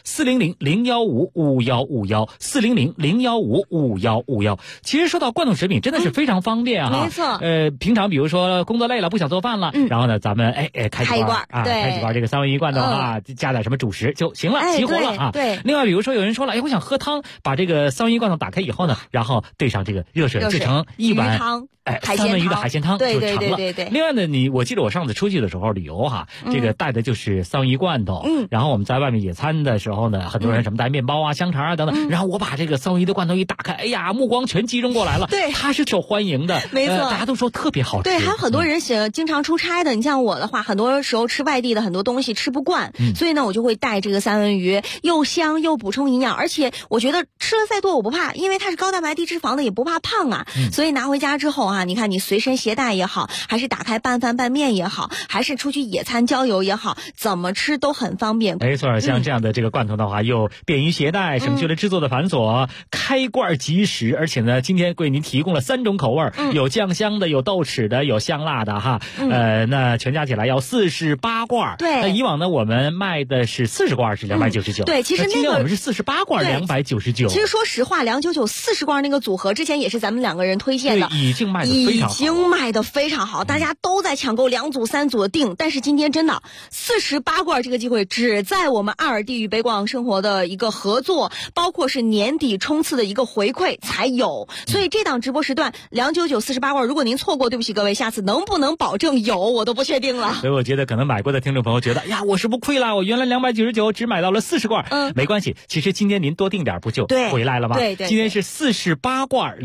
400-015-5151，400-015-5151。其实说到罐头食品真的是非常方便啊， 没错。 平常比如说工作累了不想做饭了，然后呢咱们开几罐啊，开几罐这个三文鱼罐头啊，加点什么主食就行了，齐活了啊。 对。 另外比如说有人说了，我想喝汤，把这个三文鱼罐头打开以后呢，然后兑上这个热水制成一碗汤。 三文鱼的海鲜汤就成了。 对。 另外呢，我记得我上次出去的时候旅游哈，这个带的就是三文鱼罐头。然后我们在外面野餐的时候呢，很多人什么带面包啊、香肠啊等等。然后我把这个三文鱼的罐头一打开，哎呀，目光全集中过来了。 对， 它是受欢迎的， 没错， 大家都说特别好吃。 对，还有很多人经常出差的，你像我的话，很多时候吃外地的很多东西吃不惯，所以呢，我就会带这个三文鱼，又香又补充营养，而且我觉得吃了再多我不怕，因为它是高蛋白低脂肪的，也不怕胖啊。所以拿回家之后啊，你看你随身携带也好，还是打开拌饭拌面也好，还是出去野餐郊游也好，怎么吃都很方便。 没错，像这样的这个罐头的话，又便于携带，省去了制作的繁琐，开罐即食，而且呢，今天为您提供了3种口味，有酱香的，有豆豉的，有香辣的哈。那全加起来要48罐。 对。 那以往呢，我们卖的是40罐是299。 对，其实今天我们是48罐299。 其实说实话，299 40罐那个组合之前也是咱们2个人推荐的， 已经卖得非常好， 大家都在抢购2组3组的订。但是今天真的48罐这个机会只在我们阿尔蒂与北广生活的一个合作，包括是年底冲刺的一个回馈才有。所以这档直播时段299 48罐，如果您错过，对不起各位，下次能不能保证有我都不确定了。 所以我觉得可能买过的听众朋友觉得，呀，我是不亏了，我原来299只买到了40罐。没关系，其实今天您多订点不就回来了吗？ 对。 今天是48罐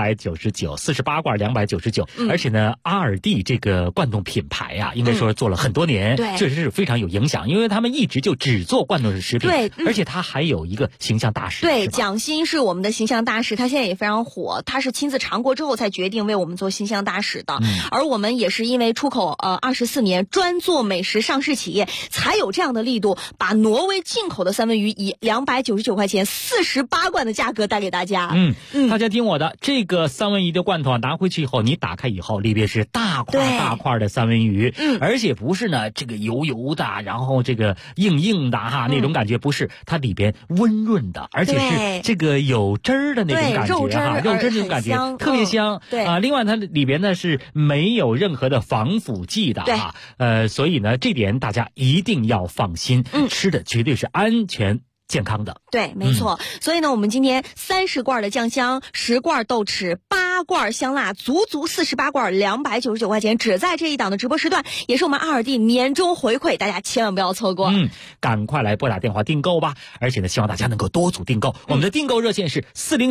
299，48罐299。而且呢，阿尔蒂这个罐头品牌呀，应该说做了很多年，确实是非常有影响，因为他们一直就只做罐头食品。对。而且他还有一个形象大使。 对，蒋欣是我们的形象大使。 师，他现在也非常火，他是亲自尝过之后才决定为我们做新乡大使的。而我们也是因为出口24年专做美食上市企业，才有这样的力度，把挪威进口的三文鱼以299块钱48罐的价格带给大家。 大家听我的，这个三文鱼的罐头啊，拿回去以后，你打开以后，里边是大块的三文鱼，而且不是呢这个油油的，然后这个硬的哈那种感觉，不是，它里边温润的，而且是这个有汁儿的那种感觉哈，肉汁那种感觉特别香。对啊，另外它里边呢是没有任何的防腐剂的哈，所以呢这点大家一定要放心，吃的绝对是安全健康的。 对，没错。所以呢，我们今天30罐的酱香，10罐豆豉，8罐香辣，足48罐，299块钱，只在这一档的直播时段，也是我们阿尔蒂年终回馈，大家千万不要错过。 赶快来拨打电话订购吧！而且呢，希望大家能够多组订购。我们的订购热线是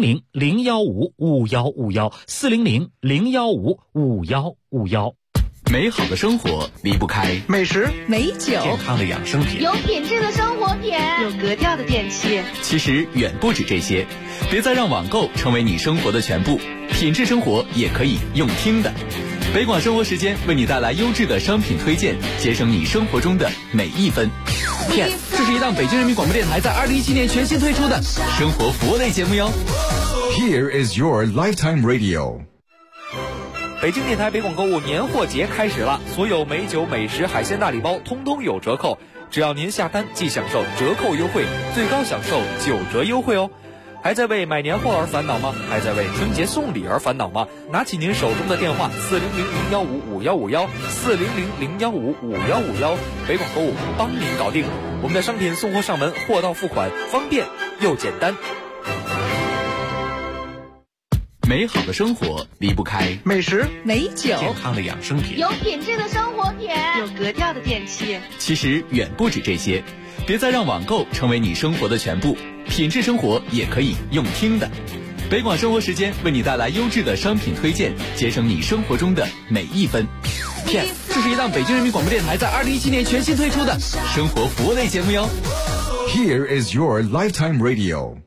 400-015-5151，400-015-5151。 美好的生活离不开美食、 美酒、 健康的养生品、 有品质的生活品、 有格调的电器。 其实远不止这些，别再让网购成为你生活的全部，品质生活也可以用听的。北广生活时间为你带来优质的商品推荐，节省你生活中的每一分。 这是一档北京人民广播电台在2017年全新推出的生活服务类节目哟。 Here is your lifetime radio。 北京电台北广购物年货节开始了，所有美酒、美食、海鲜大礼包通通有折扣，只要您下单即享受折扣优惠，最高享受9折优惠哦。还在为买年货而烦恼吗？还在为春节送礼而烦恼吗？拿起您手中的电话400-015-5151，400-015-5151，北广购物帮您搞定。我们的商品送货上门，货到付款，方便又简单。 美好的生活离不开美食、 美酒、 健康的养生品、 有品质的生活品、 有格调的电器。 其实远不止这些，别再让网购成为你生活的全部，品质生活也可以用听的。北广生活时间为你带来优质的商品推荐，节省你生活中的每一分。 这是一档北京人民广播电台在2017年全新推出的生活服务类节目哟。 Here is your lifetime radio。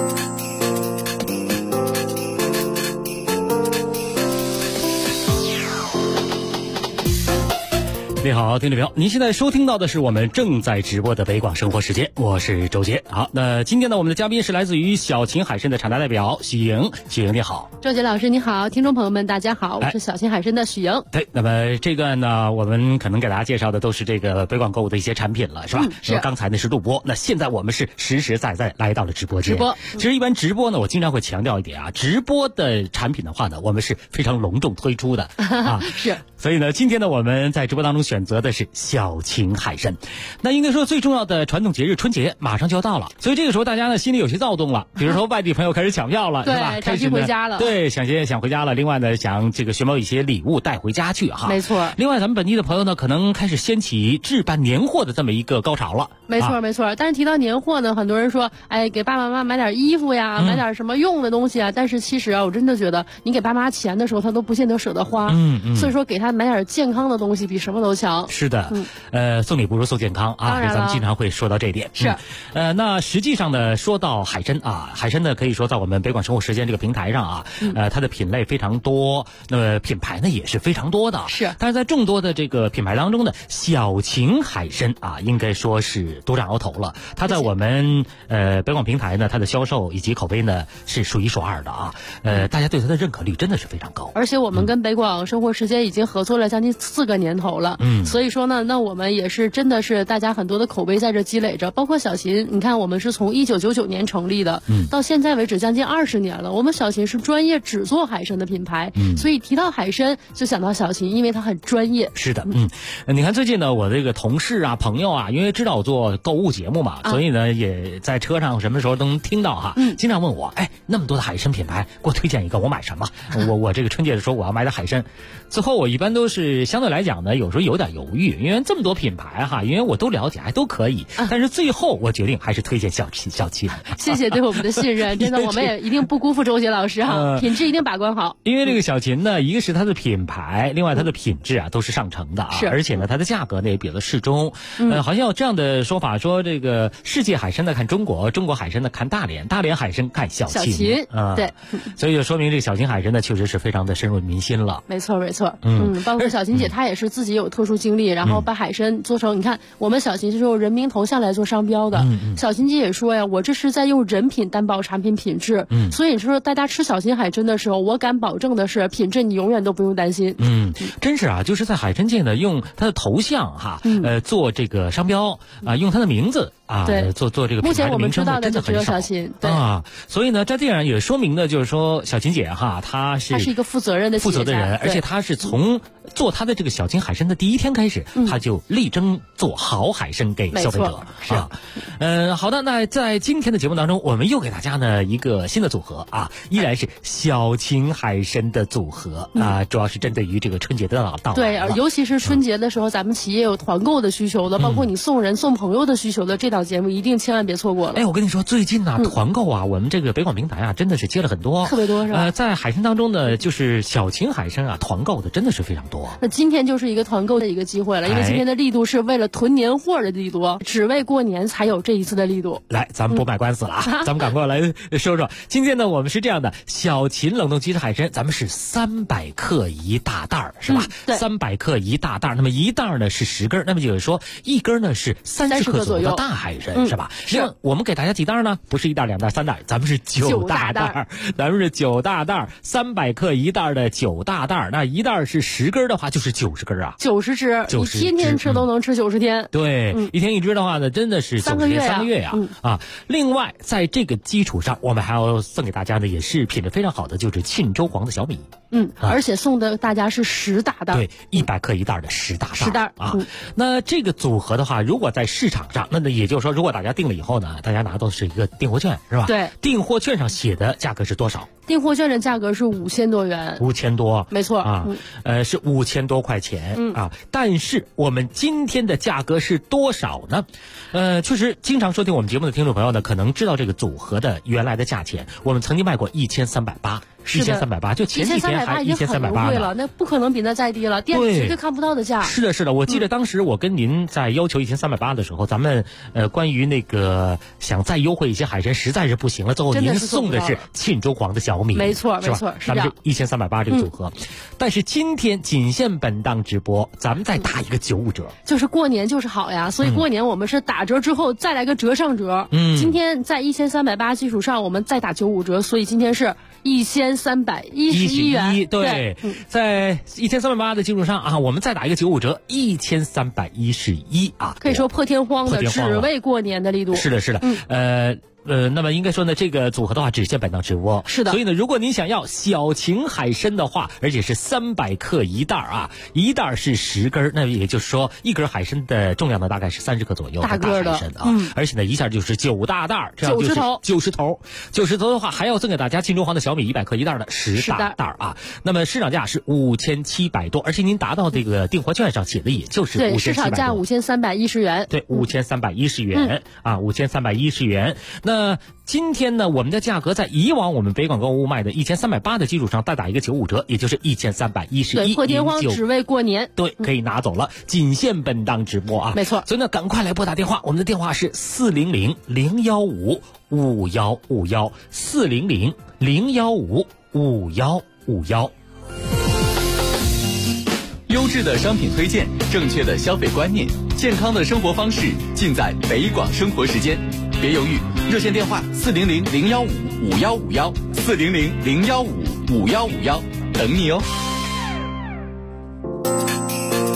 你好，听众朋友，您现在收听到的是我们正在直播的北广生活时间，我是周杰。好，那今天呢，我们的嘉宾是来自于小秦海参的厂家代表许莹。许莹你好。 周杰老师你好，听众朋友们大家好，我是小秦海参的许莹。 对，那么这段呢，我们可能给大家介绍的都是这个北广购物的一些产品了，是吧？是。刚才呢是录播，那现在我们是实实在在来到了直播间。其实一般直播呢，我经常会强调一点啊，直播的产品的话呢，我们是非常隆重推出的啊。 是。 所以呢，今天呢，我们在直播当中选择的是小秦海参。那应该说最重要的传统节日春节马上就要到了，所以这个时候大家呢心里有些躁动了，比如说外地朋友开始抢票了，是吧？ 开始回家了。 对，想回家了。另外呢，想这个寻找一些礼物带回家去哈。 没错。 另外，咱们本地的朋友呢，可能开始掀起置办年货的这么一个高潮了。 没错，没错。但是提到年货呢，很多人说，哎，给爸爸妈妈买点衣服呀，买点什么用的东西啊。但是其实啊，我真的觉得，你给爸妈钱的时候，他都不见得舍得花。所以说，给他买点健康的东西比什么都强。 是的。送礼不如送健康啊，咱们经常会说到这一点。 是。 那实际上呢，说到海参啊，海参呢可以说在我们北广生活时间这个平台上啊，它的品类非常多，那么品牌呢也是非常多的。 是。 但是在众多的这个品牌当中呢，小秦海参啊，应该说是独占鳌头了。它在我们北广平台呢，它的销售以及口碑呢是数一数二的啊。大家对它的认可率真的是非常高。 而且我们跟北广生活时间已经合作了将近4个年头了。所以说呢，那我们也是真的是大家很多的口碑在这积累着。包括小秦，你看我们是从1999年成立的，到现在为止将近20年了。我们小秦是专业只做海参的品牌，所以提到海参就想到小秦，因为它很专业。 是的，你看最近呢，我这个同事啊、朋友啊，因为知道我做购物节目嘛，所以呢也在车上什么时候都能听到哈，经常问我，哎，那么多的海参品牌，给我推荐一个，我买什么？我这个春节的时候我要买点海参。最后我一般般都是相对来讲呢，有时候有点犹豫，因为这么多品牌哈，因为我都了解，还都可以，但是最后我决定还是推荐小七。 谢谢对我们的信任，真的我们也一定不辜负周杰老师哈，品质一定把关好。 因为这个小秦呢，一个是它的品牌，另外它的品质啊都是上乘的啊， 是， 而且呢它的价格呢也比较适中。好像有这样的说法，说这个世界海参的看中国，中国海参的看大连，大连海参看小秦啊， 对， 所以就说明这个小秦海参呢确实是非常的深入民心了。 没错，包括小秦姐她也是自己有特殊经历，然后把海参做成，你看我们小秦是用人名头像来做商标的，小秦姐也说呀，我这是在用人品担保产品品质，所以说大家吃小秦海参的时候，我敢保证的是品质你永远都不用担心。 真是啊，就是在海参界呢，用它的头像哈，做这个商标啊，用它的名字啊，做这个品牌的名称，真的很少啊。所以呢，这样也说明呢，就是说小秦姐哈，她是一个负责任的人，而且她是从做她的这个小秦海参的第一天开始，她就力争做好海参给消费者啊。好的，那在今天的节目当中，我们又给大家呢一个新的组合啊，依然是小秦海参的组合啊，主要是针对于这个春节的到来。 对，尤其是春节的时候，咱们企业有团购的需求的，包括你送人送朋友的需求的，这档节目一定千万别错过了。 哎，我跟你说，最近呢团购啊，我们这个北广平台啊，真的是接了很多， 特别多是吧？ 在海参当中呢，就是小秦海参啊，团购的真的是非常多。 那今天就是一个团购的一个机会了，因为今天的力度是为了囤年货的力度，只为过年才有这一次的力度。 来，咱们不卖官司了啊，咱们赶快来说说。今天呢，我们是这样的，小秦冷冻鸡翅海参，咱们是300克一大袋儿，是吧？300克一大袋儿，那么一袋儿呢是10根，那么就是说一根呢是30克左右的大海参，是吧？是。我们给大家几袋呢？不是1袋、2袋、3袋，咱们是9大袋，咱们是9大袋，300克一袋的9大袋，那一袋是10根的话，就是90根啊 ，90只，你天天吃都能吃90天。 对，一天一只的话呢，真的是3个月呀啊！另外，在这个基础上，我们还要送给大家的也是品质非常好的，就是沁州黄的小米。 而且送的大家是10大袋， 对，100克一袋的10大袋啊。那这个组合的话，如果在市场上，那也就是说，如果大家订了以后呢，大家拿到是一个订货券，是吧？ 对， 订货券上写的价格是多少？ 订货券的价格是5000多元 ，5000多， 没错啊，是5000多块钱啊。但是我们今天的价格是多少呢？确实，经常收听我们节目的听众朋友呢，可能知道这个组合的原来的价钱，我们曾经卖过1380，1380，就前几天还1380 了，那不可能比那再低了，店里绝对看不到的价。 是的，我记得当时我跟您在要求1380的时候，咱们关于那个想再优惠一些海参实在是不行了，最后您送的是沁州黄的小米， 没错， 咱们是1380这个组合。但是今天仅限本档直播，咱们再打一个95折， 就是过年就是好呀，所以过年我们是打折之后再来个折上折。今天在1380基础上，我们再打95折，所以今天是1311元。 对，在1380的基础上啊，我们再打一个95折，1311啊， 可以说破天荒的，只为过年的力度。 是的，那么应该说呢，这个组合的话只限本档直播。 是的。 所以呢，如果您想要小秦海参的话，而且是300克一袋啊，一袋是10根，那也就是说一根海参的重量呢大概是30克左右的大海参啊，而且呢一下就是9大袋，这样就是90头的话，还要赠给大家沁州黄的小米100克一袋的10大袋啊。那么市场价是5700多，而且您达到这个订货券上写的也就是5700多， 对，市场价5310元， 对，5310元啊，5310元。那今天呢，我们的价格在以往我们北广购物卖的1380的基础上再打一个95折，也就是1311， 对，破天荒只为过年， 对，可以拿走了，仅限本档直播啊， 没错。 所以呢，赶快来拨打电话，我们的电话是400-015-5151，400-015-5151。 优质的商品推荐，正确的消费观念，健康的生活方式，尽在北广生活时间。别犹豫，热线电话400-015-5151，400-015-5151，等你哦。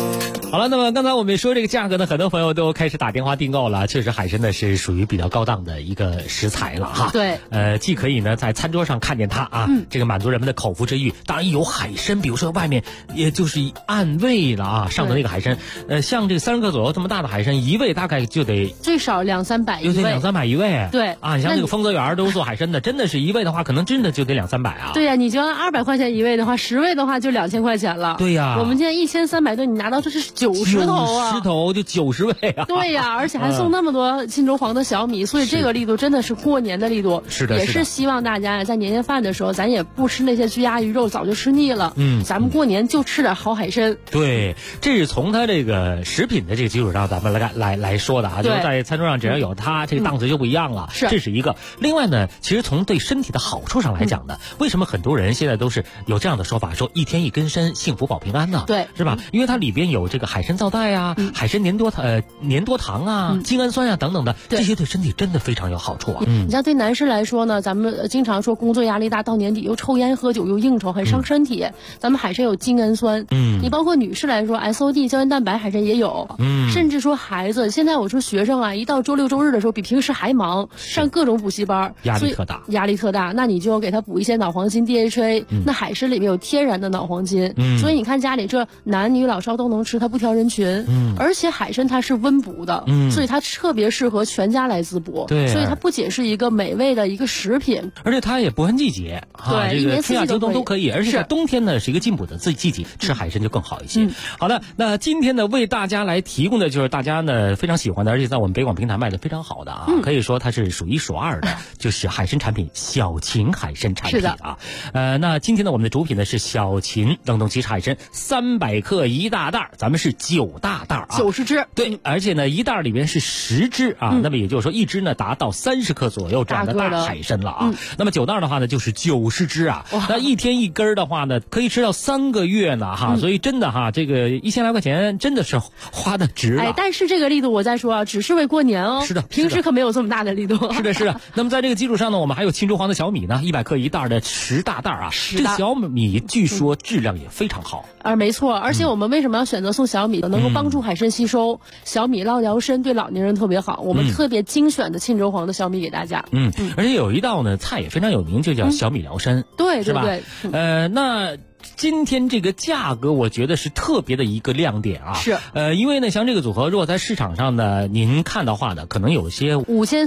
好了，那么刚才我们说这个价格呢，很多朋友都开始打电话订购了。确实，海参呢是属于比较高档的一个食材了哈。 对， 既可以呢在餐桌上看见它啊，这个满足人们的口腹之欲。当然有海参，比如说外面也就是按位了啊，上的那个海参，像这个30克左右这么大的海参，一位大概就得最少200-300一位， 有得200-300一位。 对啊，你像这个丰泽园都做海参的，真的是一位的话，可能真的就得200-300啊。 对呀，你就按200块钱一位的话，10位的话就2000块钱了。 对呀， 我们现在1300吨，你拿到这是90头啊。 90头就90位啊！ 对呀，而且还送那么多沁州黄的小米，所以这个力度真的是过年的力度。 是的， 也是希望大家在年夜饭的时候，咱也不吃那些鸡鸭鱼肉，早就吃腻了。咱们过年就吃点好海参。 对，这是从它这个食品的这个基础上，咱们来说的啊，就是在餐桌上只要有它，这个档次就不一样了。 是， 这是一个。另外呢，其实从对身体的好处上来讲呢，为什么很多人现在都是有这样的说法，说1天1根参，幸福保平安呢？ 对， 是吧？因为它里边有这个海参皂苷啊。海参粘多糖啊、精氨酸啊等等的，这些对身体真的非常有好处啊。 你像对男士来说呢，咱们经常说工作压力大，到年底又抽烟喝酒又应酬，很伤身体。咱们海参有精氨酸，你包括女士来说 SOD 胶原蛋白海参也有，甚至说孩子，现在我说学生啊，一到周六周日的时候比平时还忙，上各种补习班， 压力特大。 那你就给他补一些脑黄金 DHA，那海参里面有天然的脑黄金，所以你看家里这男女老少都能吃，它不挑人群，而且海参它是温补的，所以它特别适合全家来滋补。 对， 所以它不仅是一个美味的一个食品， 而且它也不分季节， 对， 这个春夏秋冬都可以。而且在冬天呢是一个进补的季节，吃海参就更好一些。好的，那今天呢为大家来提供的就是大家呢非常喜欢的，而且在我们北广平台卖的非常好的啊，可以说它是数1数2的，就是海参产品小秦海参产品啊。那今天呢我们的主品呢是小秦冷冻鸡翅海参，300克1大袋，咱们是9大袋啊 ，90只。 对，而且呢一袋里边是10只啊，那么也就是说一只呢达到30克左右这样的大海参了啊。那么9袋的话呢就是90只啊，那1天1根的话呢可以吃到3个月呢哈，所以真的哈，这个1000来块钱真的是花的值了。 但是这个力度我再说啊，只是为过年哦。 是的， 平时可没有这么大的力度。 是的。那么在这个基础上呢，我们还有沁州黄的小米呢，100克1袋的10大袋啊。这小米据说质量也非常好。 没错，而且我们为什么要选择送小米呢？能够帮助海参吸收，小米捞疗身，对老年人特别好。我们特别精选的沁州黄的小米给大家。 而且有一道呢菜也非常有名，就叫小米疗身。 对， 是吧？ 那今天这个价格，我觉得是特别的一个亮点啊。 是， 因为呢，像这个组合，如果在市场上呢，您看的话呢，可能有些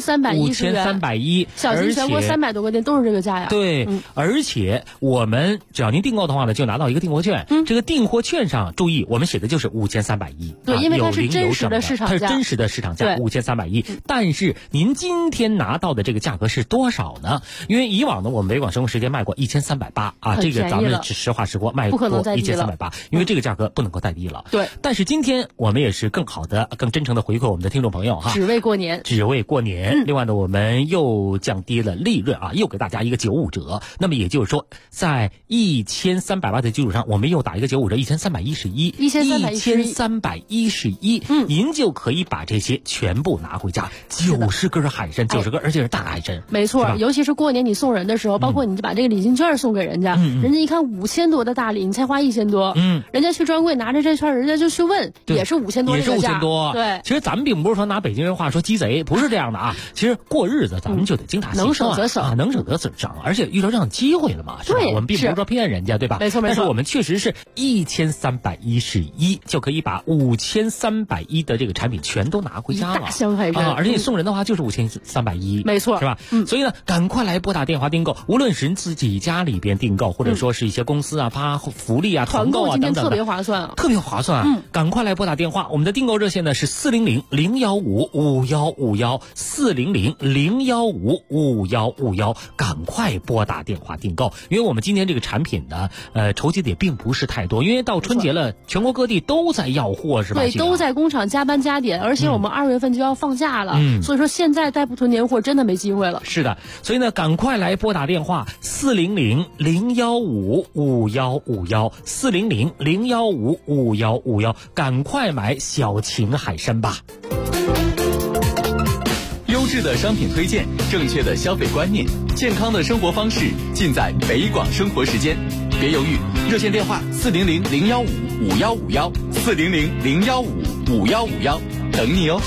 5310，小秦全国300多个店都是这个价呀。 对，而且我们只要您订购的话呢，就拿到一个订货券。这个订货券上注意，我们写的就是5310。 对，因为它是真实的市场价， 它是真实的市场价5310。但是您今天拿到的这个价格是多少呢？因为以往呢，我们北广生活时间卖过1380啊，这个咱们实话实说卖过1380，因为这个价格不能够再低了。 对， 但是今天我们也是更好的、更真诚的回馈我们的听众朋友哈， 只为过年。 另外呢，我们又降低了利润啊，又给大家一个95折。那么也就是说，在1380的基础上，我们又打一个95折，1311，您就可以把这些全部拿回家，90根海参，90根，而且是大海参。 没错，尤其是过年你送人的时候，包括你把这个礼金券送给人家，人家一看5000多的大礼，你才花1000多，人家去专柜拿着这券，人家就去问，也是5000多， 也是5000多。 对， 其实咱们并不是说拿北京人话说鸡贼，不是这样的啊。其实过日子咱们就得精打细算， 能省则省， 能省则省，而且遇到这样的机会了嘛，是吧？我们并不是说骗人家，对吧？ 没错。 但是我们确实是1311就可以把5310的这个产品全都拿回家了， 大箱海参， 而且你送人的话就是5310， 没错， 是吧？所以呢，赶快来拨打电话订购，无论是您自己家里边订购，或者说是一些公司啊发福利啊、团购啊等等的， 特别划算啊， 特别划算。赶快来拨打电话，我们的订购热线呢是400-015-5151，400-015-5151，赶快拨打电话订购，因为我们今天这个产品呢，筹集的也并不是太多，因为到春节了，全国各地都在要货，是吧？ 对，都在工厂加班加点，而且我们2月份就要放假了，所以说现在再不囤年货真的没机会了。 是的，所以呢，赶快来拨打电话400-015-5151，400-015-5151，赶快买小秦海参吧。 优质的商品推荐，正确的消费观念，健康的生活方式，尽在北广生活时间。别犹豫，热线电话400-015 ，400-015-5151，等你哦。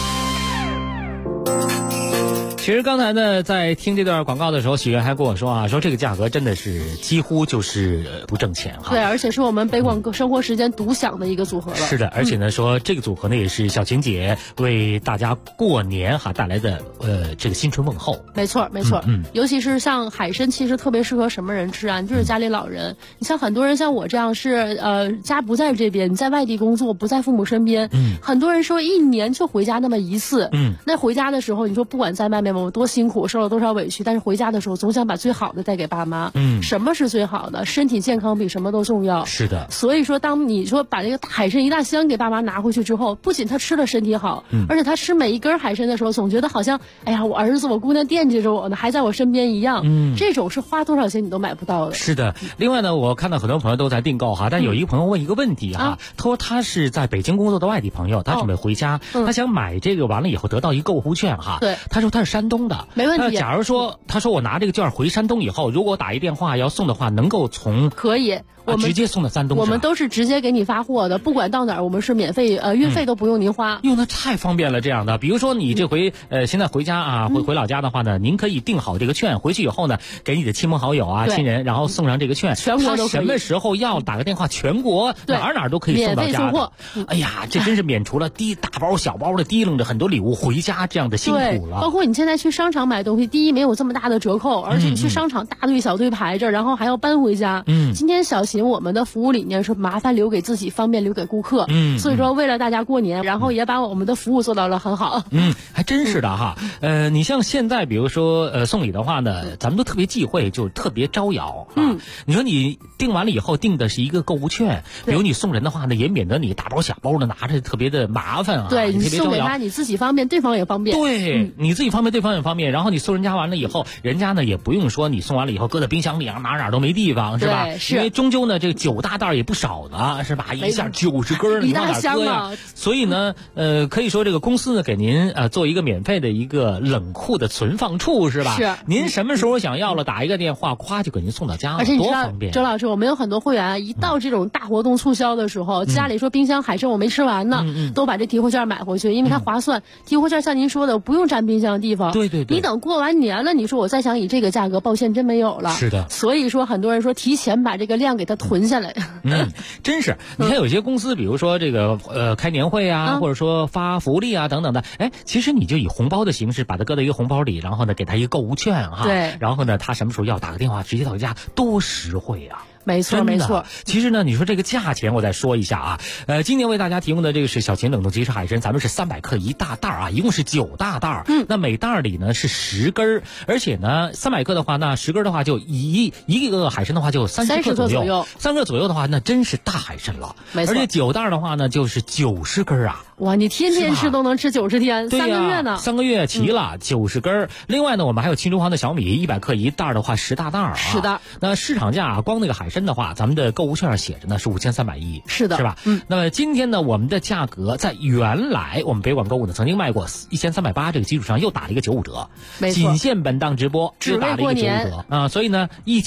其实刚才呢，在听这段广告的时候，喜悦还跟我说啊，说这个价格真的是几乎就是不挣钱哈。 对，而且是我们北广生活时间独享的一个组合了。 是的，而且呢，说这个组合呢也是小晴姐为大家过年哈带来的这个新春问候。 没错，没错。尤其是像海参，其实特别适合什么人吃啊？就是家里老人。你像很多人像我这样是家不在这边，你在外地工作，不在父母身边。很多人说一年就回家那么一次。那回家的时候，你说不管在外面我多辛苦，受了多少委屈，但是回家的时候总想把最好的带给爸妈。什么是最好的？身体健康比什么都重要。 是的。 所以说，当你说把这个海参一大箱给爸妈拿回去之后，不仅他吃了身体好，而且他吃每一根海参的时候，总觉得好像，哎呀，我儿子我姑娘惦记着我呢，还在我身边一样。这种是花多少钱你都买不到的。 是的。另外呢，我看到很多朋友都在订购哈，但有一个朋友问一个问题哈，他说他是在北京工作的外地朋友，他准备回家，他想买这个完了以后得到一个购物券哈。 对。 他说他是山东的， 没问题。 假如说他说我拿这个券回山东以后，如果打一电话要送的话，能够从可以。我们直接送到山东， 我们都是直接给你发货的，不管到哪儿，我们是免费，运费都不用您花。 用的太方便了，这样的，比如说你这回现在回家啊，回老家的话呢，您可以订好这个券，回去以后呢，给你的亲朋好友啊、亲人，然后送上这个券， 全国都可以。 什么时候要打个电话，全国哪都可以送到家的。 免费送货。 哎呀，这真是免除了大包小包的提楞着很多礼物回家这样的辛苦了。 包括你现在去商场买东西，第一没有这么大的折扣，而且你去商场大队小队排着，然后还要搬回家。今天小秦我们的服务理念是麻烦留给自己，方便留给顾客。所以说为了大家过年，然后也把我们的服务做到了很好。 还真是的哈。你像现在比如说送礼的话呢，咱们都特别忌讳，就特别招摇。你说你订完了以后订的是一个购物券，比如你送人的话呢，也免得你大包小包的拿着特别的麻烦啊。 对，你送给他你自己方便，对方也方便。 对，你自己方便，对方也方便。然后你送人家完了以后，人家呢也不用说你送完了以后搁在冰箱里啊，哪都没地方，是吧？ 是。 因为终究呢这个9大袋也不少呢，是吧？一下90根，你往哪搁呀？所以呢，可以说这个公司呢给您做一个免费的一个冷库的存放处，是吧？ 是。 您什么时候想要了，打一个电话，咵就给您送到家了，多方便。 周老师，我们有很多会员一到这种大活动促销的时候，家里说冰箱海参我没吃完呢，都把这提货券买回去，因为它划算。提货券像您说的，不用占冰箱的地方。 对。 你等过完年了，你说我再想以这个价格，抱歉真没有了。 是的。 所以说很多人说提前把这个量给它囤下来。 真是。你看有些公司，比如说这个开年会啊，或者说发福利啊等等的，其实你就以红包的形式把它搁在一个红包里，然后呢给他一个购物券哈。 对。 然后呢他什么时候要打个电话直接到家，多实惠啊。 没错没错。 其实呢，你说这个价钱我再说一下啊，今年为大家提供的这个是小秦冷冻即食海参，咱们是300克一大袋啊，一共是9大袋。那每袋里呢是10根，而且呢300克的话，那10根的话就一个海参的话就30克左右，3克左右的话那真是大海参了。 没错。 而且9袋的话呢就是90根啊。 哇，你天天吃都能吃90天，3个月呢 ？3个月齐了，90根。另外呢，我们还有秦中皇的小米100克一袋的话10大袋啊。 是的。 那市场价光那个海参的话，咱们的购物券上写着呢是5310。 是的。 是吧？那么今天呢，我们的价格在原来我们北广购物呢曾经卖过1380这个基础上又打了一个95折。 没错。 仅限本档直播只打了一个95折啊，所以呢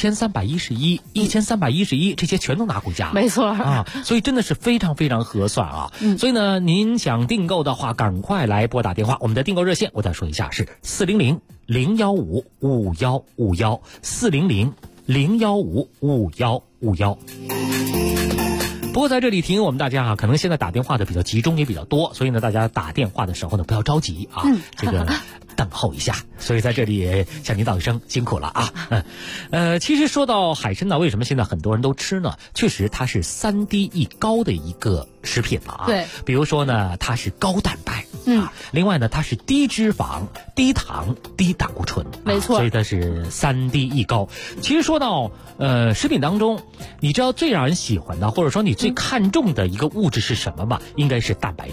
1311、1311这些全都拿回家。 没错啊，所以真的是非常非常合算啊。所以呢，您想订购的话，赶快来拨打电话。我们的订购热线我再说一下是400-015-5151，400-015-5151。不过在这里提醒我们大家啊，可能现在打电话的比较集中也比较多，所以呢，大家打电话的时候呢不要着急啊，这个等候一下。所以在这里也向您道一声辛苦了啊。其实说到海参呢，为什么现在很多人都吃呢？确实它是3低一高的一个食品了啊。 对。 比如说呢，它是高蛋白。另外呢，它是低脂肪、低糖、低胆固醇。 没错。 所以它是3低一高。其实说到食品当中，你知道最让人喜欢的，或者说你最看重的一个物质是什么吗？应该是蛋白质。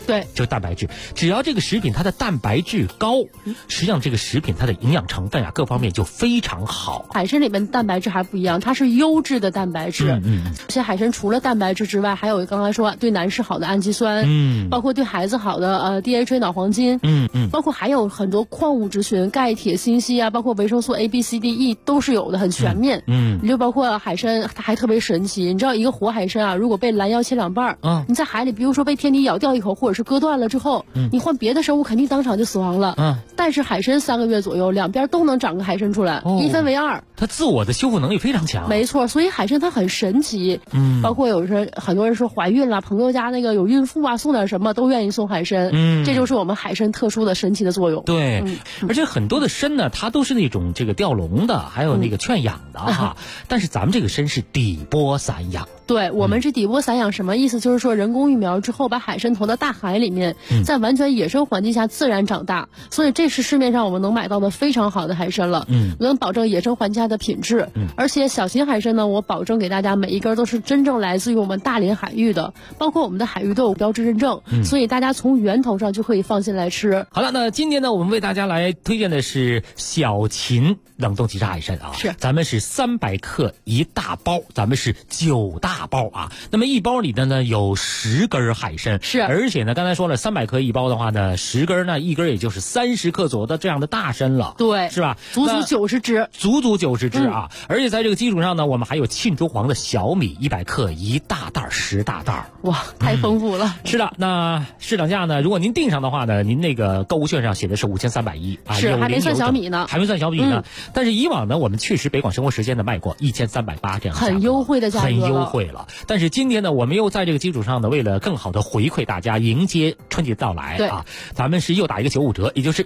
对， 就是蛋白质。只要这个食品它的蛋白质高，实际上这个食品它的营养成分啊各方面就非常好。 海参里面的蛋白质还不一样，它是优质的蛋白质。这些海参除了蛋白质之外，还有刚才说对男士好的氨基酸，包括对孩子好的DHA 脑黄金，包括还有很多矿物质群，钙、铁、锌、硒啊，包括维生素 A、B、C、D、E 都是有的，很全面。你就包括海参，它还特别神奇。你知道一个活海参啊，如果被拦腰切两半，你在海里，比如说被天敌咬掉一口，或者是割断了之后，你换别的生物肯定当场就死亡了。但是海参3个月左右，两边都能长个海参出来，一分为二。 它自我的修复能力非常强。 没错，所以海参它很神奇。包括有时很多人说怀孕了，朋友家那个有孕妇啊，送点什么都愿意送海参。这就是我们海参特殊的神奇的作用。 对，而且很多的参呢，它都是那种这个吊笼的，还有那个圈养的哈。但是咱们这个参是底波散养。 对，我们是底波散养，什么意思？就是说人工育苗之后，把海参投到大海里面，在完全野生环境下自然长大，所以这是市面上我们能买到的非常好的海参了。能保证野生环境下的品质。而且小型海参呢，我保证给大家每一根都是真正来自于我们大连海域的，包括我们的海域都有标志认证，所以大家从源头上就可以放心来吃。 好了，那今天呢，我们为大家来推荐的是小秦冷冻即杀海参啊，咱们是300克1大包，咱们是9大包啊。那么一包里的呢有10根海参，而且呢刚才说了300克1包的话呢，10根呢一根也就是30克左右的这样的大参了， 对， 是吧？ 足足90只， 足足90只啊！而且在这个基础上呢，我们还有沁珠黄的小米100克1大袋10大袋， 哇，太丰富了。 是的，那市场价呢，如果您订上的话呢，您那个购物券上写的是5310啊， 是还没算小米呢， 还没算小米呢。但是以往呢，我们确实北广生活时间呢卖过1380这样的， 很优惠的价格， 很优惠了。但是今天呢，我们又在这个基础上呢，为了更好的回馈大家，迎接春节到来啊，咱们是又打一个95折，也就是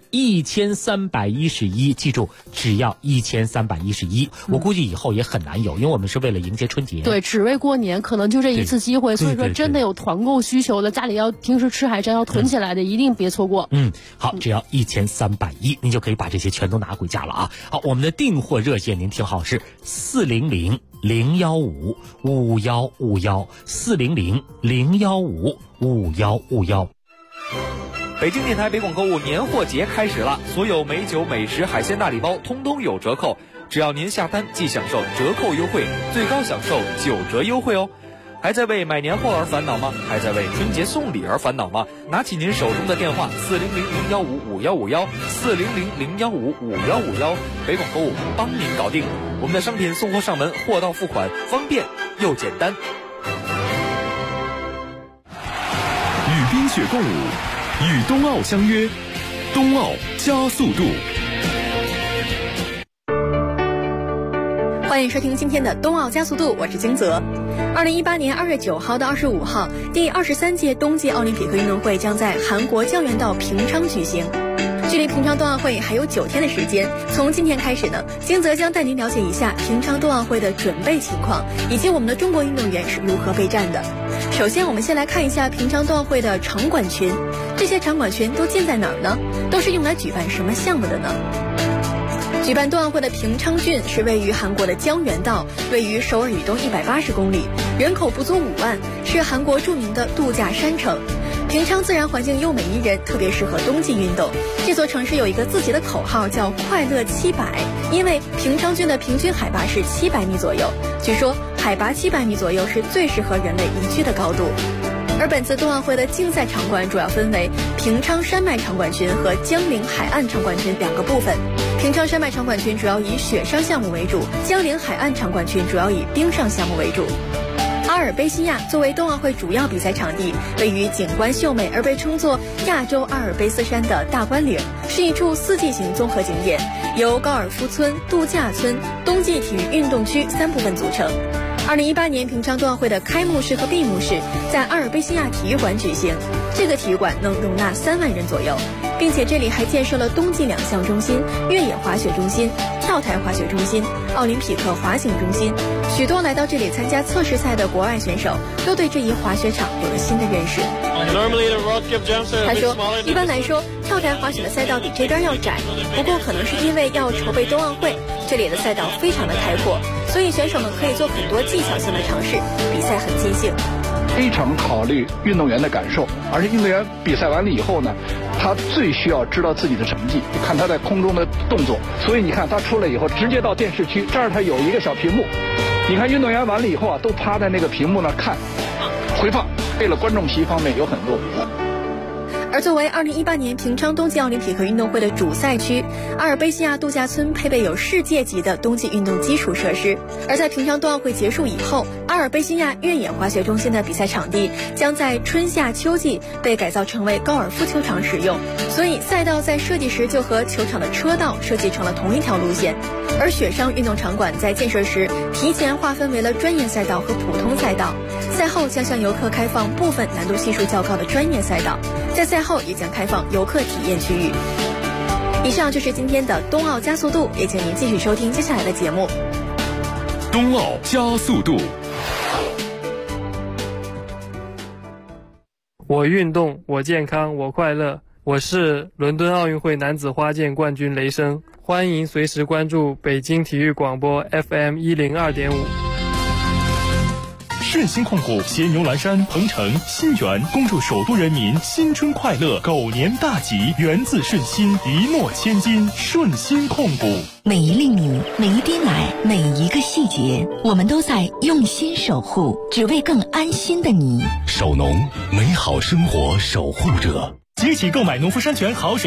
1311，记住，只要1311。我估计以后也很难有，因为我们是为了迎接春节， 对，只为过年，可能就这一次机会。所以说，真的有团购需求的，家里要平时吃海参要囤起来的，一定别错过。 好，只要1310，您就可以把这些全都拿回家了啊。好，我们的订货热线您听好，是400-015-5151，400-015-5151。 北京电台北广购物年货节开始了，所有美酒、美食、海鲜大礼包通通有折扣，只要您下单即享受折扣优惠，最高享受9折优惠哦。还在为买年货而烦恼吗？还在为春节送礼而烦恼吗？拿起您手中的电话400-015-5151，400-015-5151，北广购物帮您搞定。我们的商品送货上门，货到付款，方便又简单。 与冰雪共舞，与冬奥相约，冬奥加速度。 欢迎收听今天的冬奥加速度，我是金泽。2018年2月9号到25号，第23届冬季奥林匹克运动会将在韩国江原道平昌举行。距离平昌冬奥会还有9天的时间，从今天开始呢，金泽将带您了解一下平昌冬奥会的准备情况，以及我们的中国运动员是如何备战的。首先，我们先来看一下平昌冬奥会的场馆群，这些场馆群都建在哪儿呢？都是用来举办什么项目的呢？举办冬奥会的平昌郡是位于韩国的江原道，位于首尔以东180公里，人口不足5万，是韩国著名的度假山城。平昌自然环境优美宜人，特别适合冬季运动。这座城市有一个自己的口号，叫快乐700，因为平昌郡的平均海拔是700米左右，据说海拔700米左右是最适合人类宜居的高度。而本次冬奥会的竞赛场馆主要分为平昌山脉场馆群和江陵海岸场馆群2个部分。平昌山脉场馆群主要以雪上项目为主，江陵海岸场馆群主要以冰上项目为主。阿尔卑西亚作为冬奥会主要比赛场地，位于景观秀美而被称作亚洲阿尔卑斯山的大关岭，是一处4季型综合景点，由高尔夫村、度假村、冬季体育运动区3部分组成。2018年平昌冬奥会的开幕式和闭幕式在阿尔卑西亚体育馆举行，这个体育馆能容纳3万人左右，并且这里还建设了冬季2项中心、越野滑雪中心、跳台滑雪中心、奥林匹克滑行中心。许多来到这里参加测试赛的国外选手都对这一滑雪场有了新的认识。他说，一般来说跳台滑雪的赛道比这边要窄，不过可能是因为要筹备冬奥会，这里的赛道非常的开阔，所以选手们可以做很多技巧性的尝试，比赛很尽兴。 非常考虑运动员的感受，而且运动员比赛完了以后呢，他最需要知道自己的成绩，看他在空中的动作。所以你看他出来以后，直接到电视区，这儿他有一个小屏幕，你看运动员完了以后啊，都趴在那个屏幕那看回放，为了观众席方面有很多。 而作为2018年平昌冬季奥林匹克运动会的主赛区，阿尔卑西亚度假村配备有世界级的冬季运动基础设施。而在平昌冬奥会结束以后，阿尔卑西亚越野滑雪中心的比赛场地将在春夏秋季被改造成为高尔夫球场使用，所以赛道在设计时就和球场的车道设计成了同一条路线。而雪上运动场馆在建设时提前划分为了专业赛道和普通赛道，赛后将向游客开放部分难度系数较高的专业赛道，在赛后也将开放游客体验区域。以上就是今天的冬奥加速度，也请您继续收听接下来的节目。 冬奥加速度。 我运动，我健康，我快乐。我是伦敦奥运会男子花剑冠军雷声，欢迎随时关注北京体育广播 FM102.5。 顺心控股携牛栏山、鹏城、新源，恭祝首都人民新春快乐，狗年大吉，源自顺心，一诺千金。顺心控股， 每一粒米，每一滴奶，每一个细节，我们都在用心守护，只为更安心的你。 首农，美好生活守护者。 即日起购买农夫山泉好水